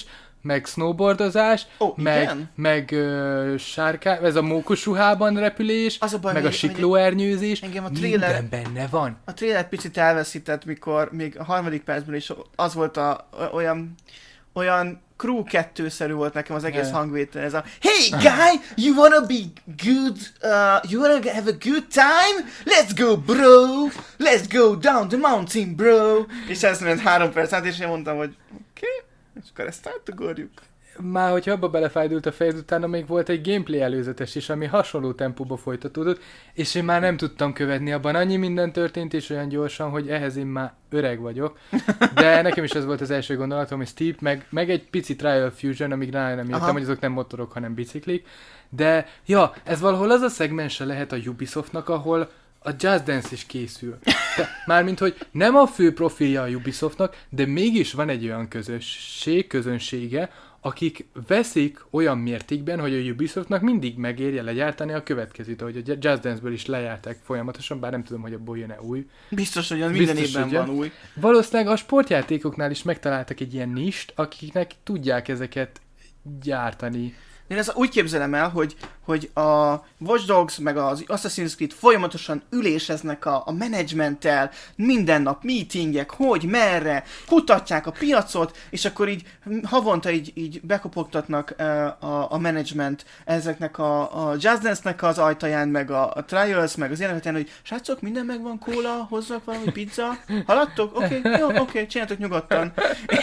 meg snowboardozás, Ó, meg, igen? meg ö, sárká, ez a mókusruhában repülés, Az a baj, meg a hogy- siklóernyőzés, engem a trailer- minden benne van. A trailer picit elveszített, mikor még a harmadik percben is az volt a, olyan, olyan Crew kettőszerű volt nekem az egész Yeah. hangvétel. Ez a Hey guy, you wanna be good, uh, you wanna have a good time? Let's go bro, let's go down the mountain bro. És ez ment három perc át, és én mondtam, hogy oké, okay, és akkor ezt átugorjuk. Már hogyha abba belefájdult a fejed, utána még volt egy gameplay előzetes is, ami hasonló tempóba folytatódott, és én már nem tudtam követni, abban annyi minden történt, és olyan gyorsan, hogy ehhez én már öreg vagyok. De nekem is ez volt az első gondolatom, hogy Steep, meg, meg egy pici Trial Fusion, amíg rá nem jöttem, Aha. hogy azok nem motorok, hanem biciklik. De, ja, ez valahol az a szegmense lehet a Ubisoftnak, ahol a Just Dance is készül. De, mármint, hogy nem a fő profilja a Ubisoftnak, de mégis van egy olyan közösség, közönsége, akik veszik olyan mértékben, hogy a Ubisoftnak mindig megérje legyártani a következőt, ahogy a Just Dance-ből is lejárták folyamatosan, bár nem tudom, hogy abból jön-e új. Biztos, hogy minden Biztos, évben ugye? van új. Valószínűleg a sportjátékoknál is megtaláltak egy ilyen nist, akiknek tudják ezeket gyártani. Én ezt úgy képzelem el, hogy, hogy a Watch Dogs meg az Assassin's Creed folyamatosan üléseznek a, a menedzsmenttel, minden nap meetingek, hogy, merre, kutatják a piacot, és akkor így havonta így, így bekopogtatnak uh, a, a menedzsment ezeknek a, a Just Dance-nek az ajtaján, meg a, a Trials, meg az ilyeneket, hogy srácok, minden megvan, kóla, hozzak valami pizza, haladtok? Oké, okay, jó, oké, okay, csináltok nyugodtan.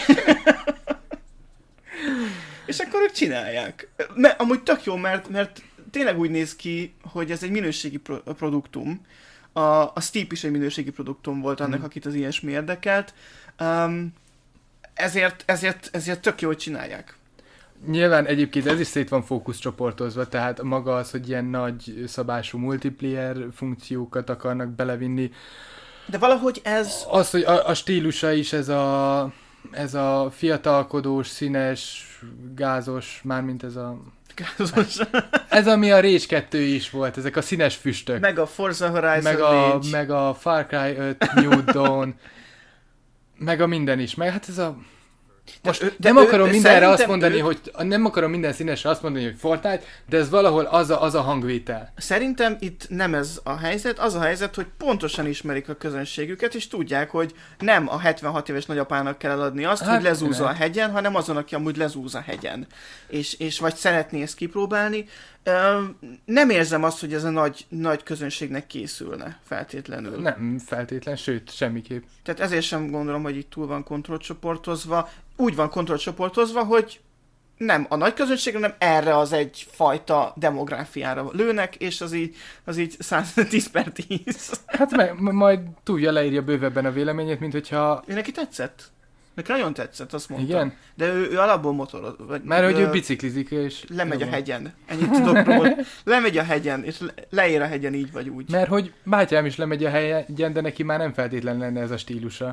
És akkor ők csinálják. Mert amúgy tök jó, mert, mert tényleg úgy néz ki, hogy ez egy minőségi pro- produktum. A, a Steep is egy minőségi produktum volt annak, mm. akit az ilyesmi érdekelt. Um, ezért, ezért, ezért tök jó, hogy csinálják. Nyilván egyébként ez is szét van fókuszcsoportozva, tehát maga az, hogy ilyen nagy szabású multiplayer funkciókat akarnak belevinni. De valahogy ez... Az, hogy a, a stílusa is ez a, ez a fiatalkodós, színes, gázos, mármint ez a... Gázos. Ez ami a Rage kettő is volt, ezek a színes füstök. Meg a Forza Horizon meg a, négy. meg a Far Cry öt, New Dawn, meg a minden is. Meg hát ez a... Most ő- nem ő- akarom ő- mindenre azt szerintem mondani, ő- hogy nem akarom minden színesre azt mondani, hogy Fortnite, de ez valahol az a, az a hangvétel. Szerintem itt nem ez a helyzet, az a helyzet, hogy pontosan ismerik a közönségüket, és tudják, hogy nem a hetvenhat éves nagyapának kell eladni azt, Hát, hogy lezúzza a nem. hegyen, hanem azon, aki amúgy lezúz a hegyen. És, és vagy szeretné ezt kipróbálni. Ö, nem érzem azt, hogy ez a nagy, nagy közönségnek készülne feltétlenül. Nem feltétlen, sőt, semmiképp. Tehát ezért sem gondolom, hogy itt túl van kontrollcsoportozva. Úgy van kontrollcsoportozva, hogy nem a nagy közönségre, hanem erre az egyfajta demográfiára lőnek, és az így, az így száztíz per tíz. Hát meg, majd tudja, leírja bővebben a véleményét, mint hogyha... Ő neki tetszett? Neki nagyon tetszett, azt mondta. Igen? De ő, ő alapból motoroz. Vagy, Mert hogy ö, ő biciklizik, és... lemegy jó a van. hegyen. Ennyit tudok róla. Lemegy a hegyen, és le, leér a hegyen így vagy úgy. Mert hogy bátyám is lemegy a helyen, de neki már nem feltétlen lenne ez a stílusa.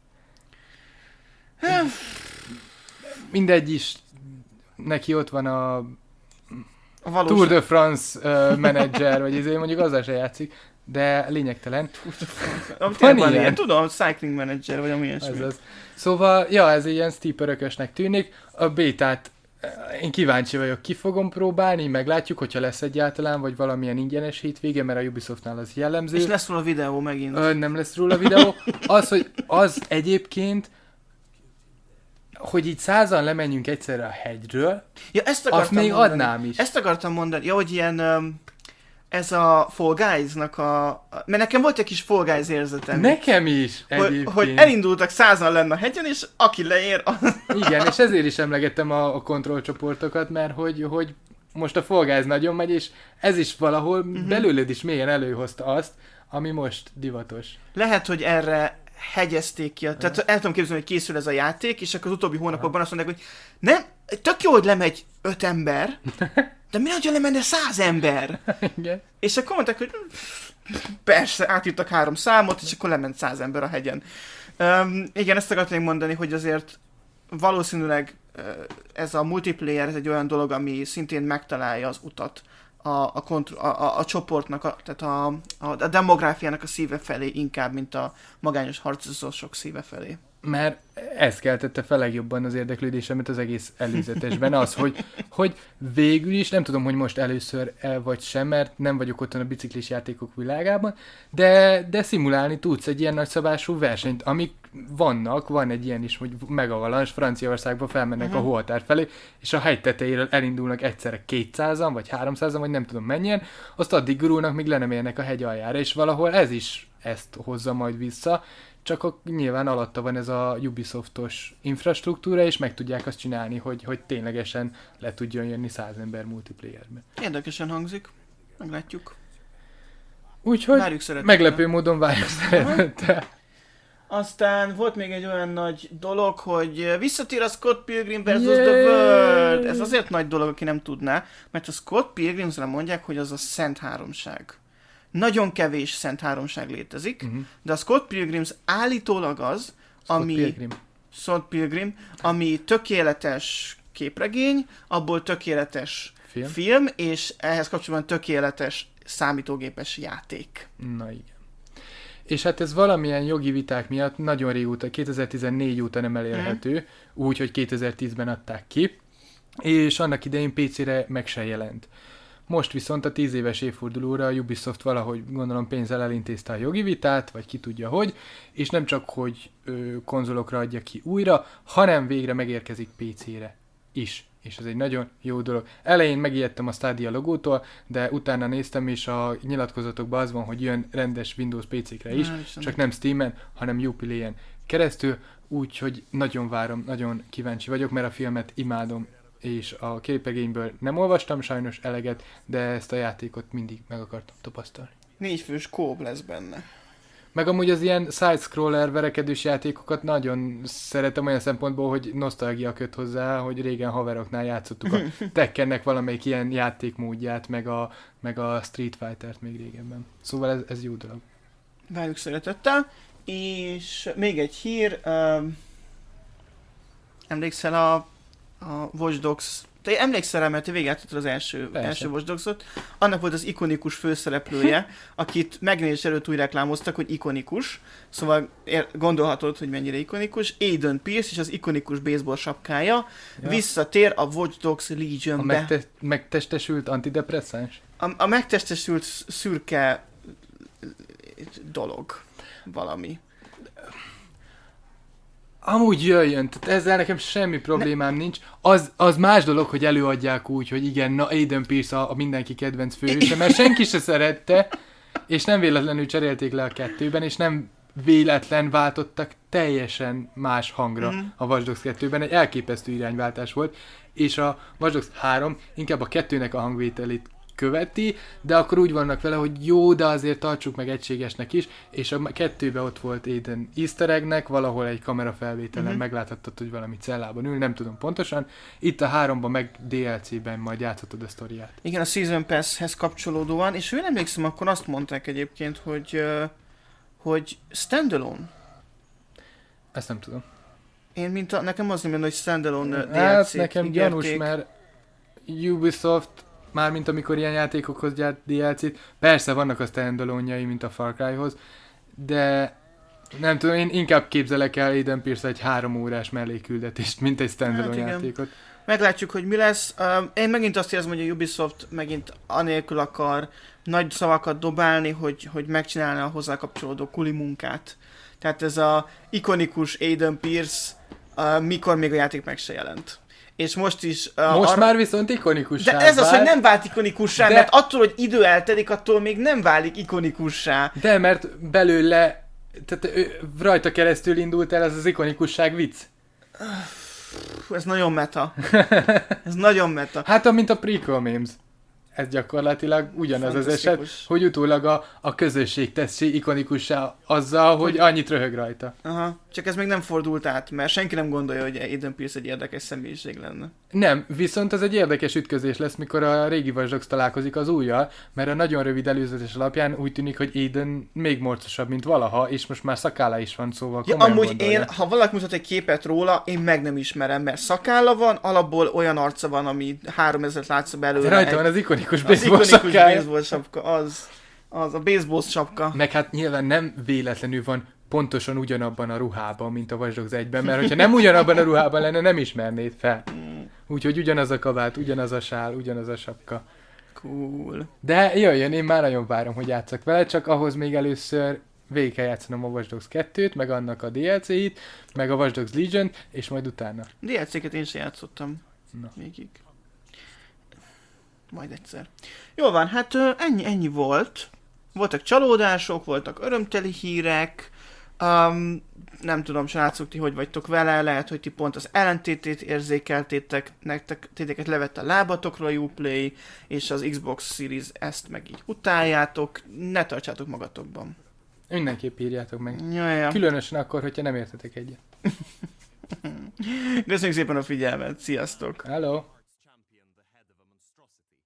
Mindegy is, neki ott van a A valós... Tour de France uh, menedzser, vagy ezért mondjuk azzal se játszik, de lényegtelen. Van Van ilyen. ilyen. Tudom, cycling manager, vagy ami ilyesmi. Ez az. Szóval, ja, ez ilyen steeperökösnek tűnik. A bétát eh, én kíváncsi vagyok, ki fogom próbálni, meglátjuk, hogyha lesz egyáltalán, vagy valamilyen ingyenes hétvége, mert a Ubisoftnál az jellemző. És lesz róla videó megint. Ö, nem lesz róla videó. Az, hogy az egyébként, hogy így százan lemenjünk egyszerre a hegyről, Ja, ezt azt akartam még mondani. adnám is. Ezt akartam mondani. Ja, hogy ilyen... Um, ez a Fall Guys-nak a... a- Mert nekem volt egy kis Fall Guys érzetem. Nekem is hogy, egyébként. hogy elindultak százan lenne a hegyen, és aki leér... Az... Igen, és ezért is emlegettem a, a kontrollcsoportokat, mert hogy, hogy most a Fall Guys nagyon megy, és ez is valahol Mhm. uh-huh. belőled is mélyen előhozta azt, ami most divatos. Lehet, hogy erre hegyezték ki. A... Tehát el tudom képzelni, hogy készül ez a játék, és akkor az utóbbi hónapokban azt mondják, hogy nem, tök jó, hogy lemegy öt ember, de mi, hogyha lemenne száz ember? Igen. És akkor mondták, hogy persze, átírtak három számot, és akkor lement száz ember a hegyen. Um, igen, ezt akartam mondani, hogy azért valószínűleg uh, ez a multiplayer, ez egy olyan dolog, ami szintén megtalálja az utat a, a, kontro- a, a, a csoportnak, a, tehát a, a, a demográfiának a szíve felé inkább, mint a magányos harcosok szíve felé. mert ez keltette fel legjobban az érdeklődésemet az egész előzetesben, az, hogy, hogy végül is, nem tudom, hogy most először el vagy sem, mert nem vagyok otthon a biciklis játékok világában, de, de szimulálni tudsz egy ilyen nagyszabású versenyt, amik vannak, van egy ilyen is, hogy Megavalanche, Franciaországban felmennek uh-huh. a hóhatár felé, és a hegy tetejéről elindulnak egyszerre kétszázan, vagy háromszázan, vagy nem tudom mennyien, azt addig gurulnak, míg le nem érnek a hegy aljára, és valahol ez is ezt hozza majd vissza, csak a, nyilván alatta van ez a Ubisoftos infrastruktúra, és meg tudják azt csinálni, hogy, hogy ténylegesen le tudjon jönni száz ember multiplayerbe. Érdekesen hangzik. Meglátjuk. Úgyhogy meglepő módon várjuk szeretettel. Aztán volt még egy olyan nagy dolog, hogy visszatér a Scott Pilgrim versus. The World. Ez azért nagy dolog, aki nem tudná, mert a Scott Pilgrimsre mondják, hogy az a Szent Háromság. Nagyon kevés Szent Háromság létezik, uh-huh. de a Scott Pilgrims állítólag az, Scott ami... Pilgrim. Scott Pilgrim, ami tökéletes képregény, abból tökéletes film, film és ehhez kapcsolatban tökéletes számítógépes játék. Na igen. És hát ez valamilyen jogi viták miatt nagyon régóta, kétezer-tizennégy óta nem elérhető, hmm. úgy, hogy kétezer-tízben adták ki, és annak idején pé cére meg se jelent. Most viszont a tíz éves évfordulóra a Ubisoft valahogy gondolom pénzzel elintézte a jogi vitát, vagy ki tudja hogy, és nem csak, hogy ö, konzolokra adja ki újra, hanem végre megérkezik pé cére is. És ez egy nagyon jó dolog. Elején megijedtem a Stadia logótól, de utána néztem, és a nyilatkozatokban az van, hogy jön rendes Windows pé cékre is, Na, csak nem Steamen, hanem Uplay-en keresztül, úgyhogy nagyon várom, nagyon kíváncsi vagyok, mert a filmet imádom, és a képregényből nem olvastam sajnos eleget, de ezt a játékot mindig meg akartam tapasztalni. Négyfős kóp lesz benne. Meg amúgy az ilyen side-scroller verekedős játékokat nagyon szeretem olyan szempontból, hogy nosztalgia köt hozzá, hogy régen haveroknál játszottuk a Tekkennek valamelyik ilyen játékmódját, meg a, meg a Street Fighter-t még régebben. Szóval ez, ez jó dolog. Várjuk szeretettel. És még egy hír. Um, emlékszel a, a Watch Dogs... Te emlékszel rá, mert te végigjátszottad az első, első Watch Dogs-ot. Annak volt az ikonikus főszereplője, akit megnézés előtt úgy reklámoztak, hogy ikonikus. Szóval gondolhatod, hogy mennyire ikonikus. Aiden Pierce és az ikonikus baseball sapkája ja. visszatér a Watch Dogs Legion-be. A megte- megtestesült antidepresszáns? A, a megtestesült szürke dolog. Valami. Amúgy jöjjön, tehát ezzel nekem semmi problémám ne. nincs. Az, az más dolog, hogy előadják úgy, hogy igen, na Aiden Pierce a, a mindenki kedvenc főhőse, mert senki se szerette, és nem véletlenül cserélték le a kettőben, és nem véletlen váltottak teljesen más hangra mm. a Watch Dogs kettőben. Egy elképesztő irányváltás volt, és a Watch Dogs három inkább a kettőnek a hangvételét követi, de akkor úgy vannak vele, hogy jó, de azért tartsuk meg egységesnek is, és a kettőben ott volt Aiden easter eggnek, valahol egy kamerafelvételen uh-huh. megláthattad, hogy valami cellában ül, nem tudom pontosan. Itt a háromban meg dé el cében majd játszhatod a sztoriát. Igen, a Season Pass-hez kapcsolódóan, és én emlékszem, akkor azt mondták egyébként, hogy, hogy standalone. Ezt nem tudom. Én mint a, nekem az nem jön, hogy standalone hát, dé el cé-t nekem ígérték. gyanús, mert Ubisoft mármint amikor ilyen játékokhoz gyárt dé el cét, persze vannak a standalone-jai, mint a Far Cryhoz, de nem tudom, én inkább képzelek el Aiden Pierce egy három órás melléküldetést, mint egy standalone hát játékot. Meglátjuk, hogy mi lesz. Én megint azt érzem, hogy a Ubisoft megint anélkül akar nagy szavakat dobálni, hogy, hogy megcsinálna a hozzá kapcsolódó kuli munkát. Tehát ez a ikonikus Aiden Pierce, mikor még a játék meg se jelent. És most is... Uh, most arra... már viszont ikonikussá De ez vált. Az, hogy nem vált ikonikussá, de... mert attól, hogy idő eltelik, attól még nem válik ikonikussá. De, mert belőle, tehát ő, rajta keresztül indult el ez az ikonikusság vicc. Ez nagyon meta. Ez nagyon meta. Hát, mint a prequel memes. Ez gyakorlatilag ugyanaz az eset, hogy utólag a, a közösség teszi ikonikussá azzal, hogy, hogy annyit röhög rajta. Aha, csak ez még nem fordult át, mert senki nem gondolja, hogy Aiden Pierce egy érdekes személyiség lenne. Nem, viszont ez egy érdekes ütközés lesz, mikor a régi Watch Dogs találkozik az újjal, mert a nagyon rövid előzetes alapján úgy tűnik, hogy Aiden még morcosabb, mint valaha, és most már szakálla is van, szóval ja, amúgy gondolja. Én, ha valaki mutat egy képet róla, én meg nem ismerem, mert szakálla van, alapból olyan arca van, ami háromezret látsz belőle. De rajta egy... van az ikonikus Az baseball ikonikus baseball sapka, az, az a baseball sapka. Meg hát nyilván nem véletlenül van pontosan ugyanabban a ruhában, mint a Watch Dogs egyben, mert hogyha nem ugyanabban a ruhában lenne, nem ismernéd fel. Úgyhogy ugyanaz a kabát, ugyanaz a sál, ugyanaz a sapka. Cool. De jöjjön, én már nagyon várom, hogy játszak vele, csak ahhoz még először végig kell játszanom a Watch Dogs kettőt, meg annak a dé el cé-it, meg a Watch Dogs Legion-t, és majd utána. dé el cé-ket én sem játszottam. Na. Végig. Majd egyszer. Jól van, hát ö, ennyi, ennyi volt. Voltak csalódások, voltak örömteli hírek. Um, nem tudom, srácok, ti hogy vagytok vele, lehet, hogy ti pont az ellentétét érzékeltétek, nektek téteket levett a lábatokról a Uplay, és az Xbox Series ezt meg így utáljátok, ne tartsátok magatokban. Mindenképp írjátok meg. Ja, ja. Különösen akkor, hogyha nem értetek egyet. Köszönjük szépen a figyelmet, sziasztok! Hello!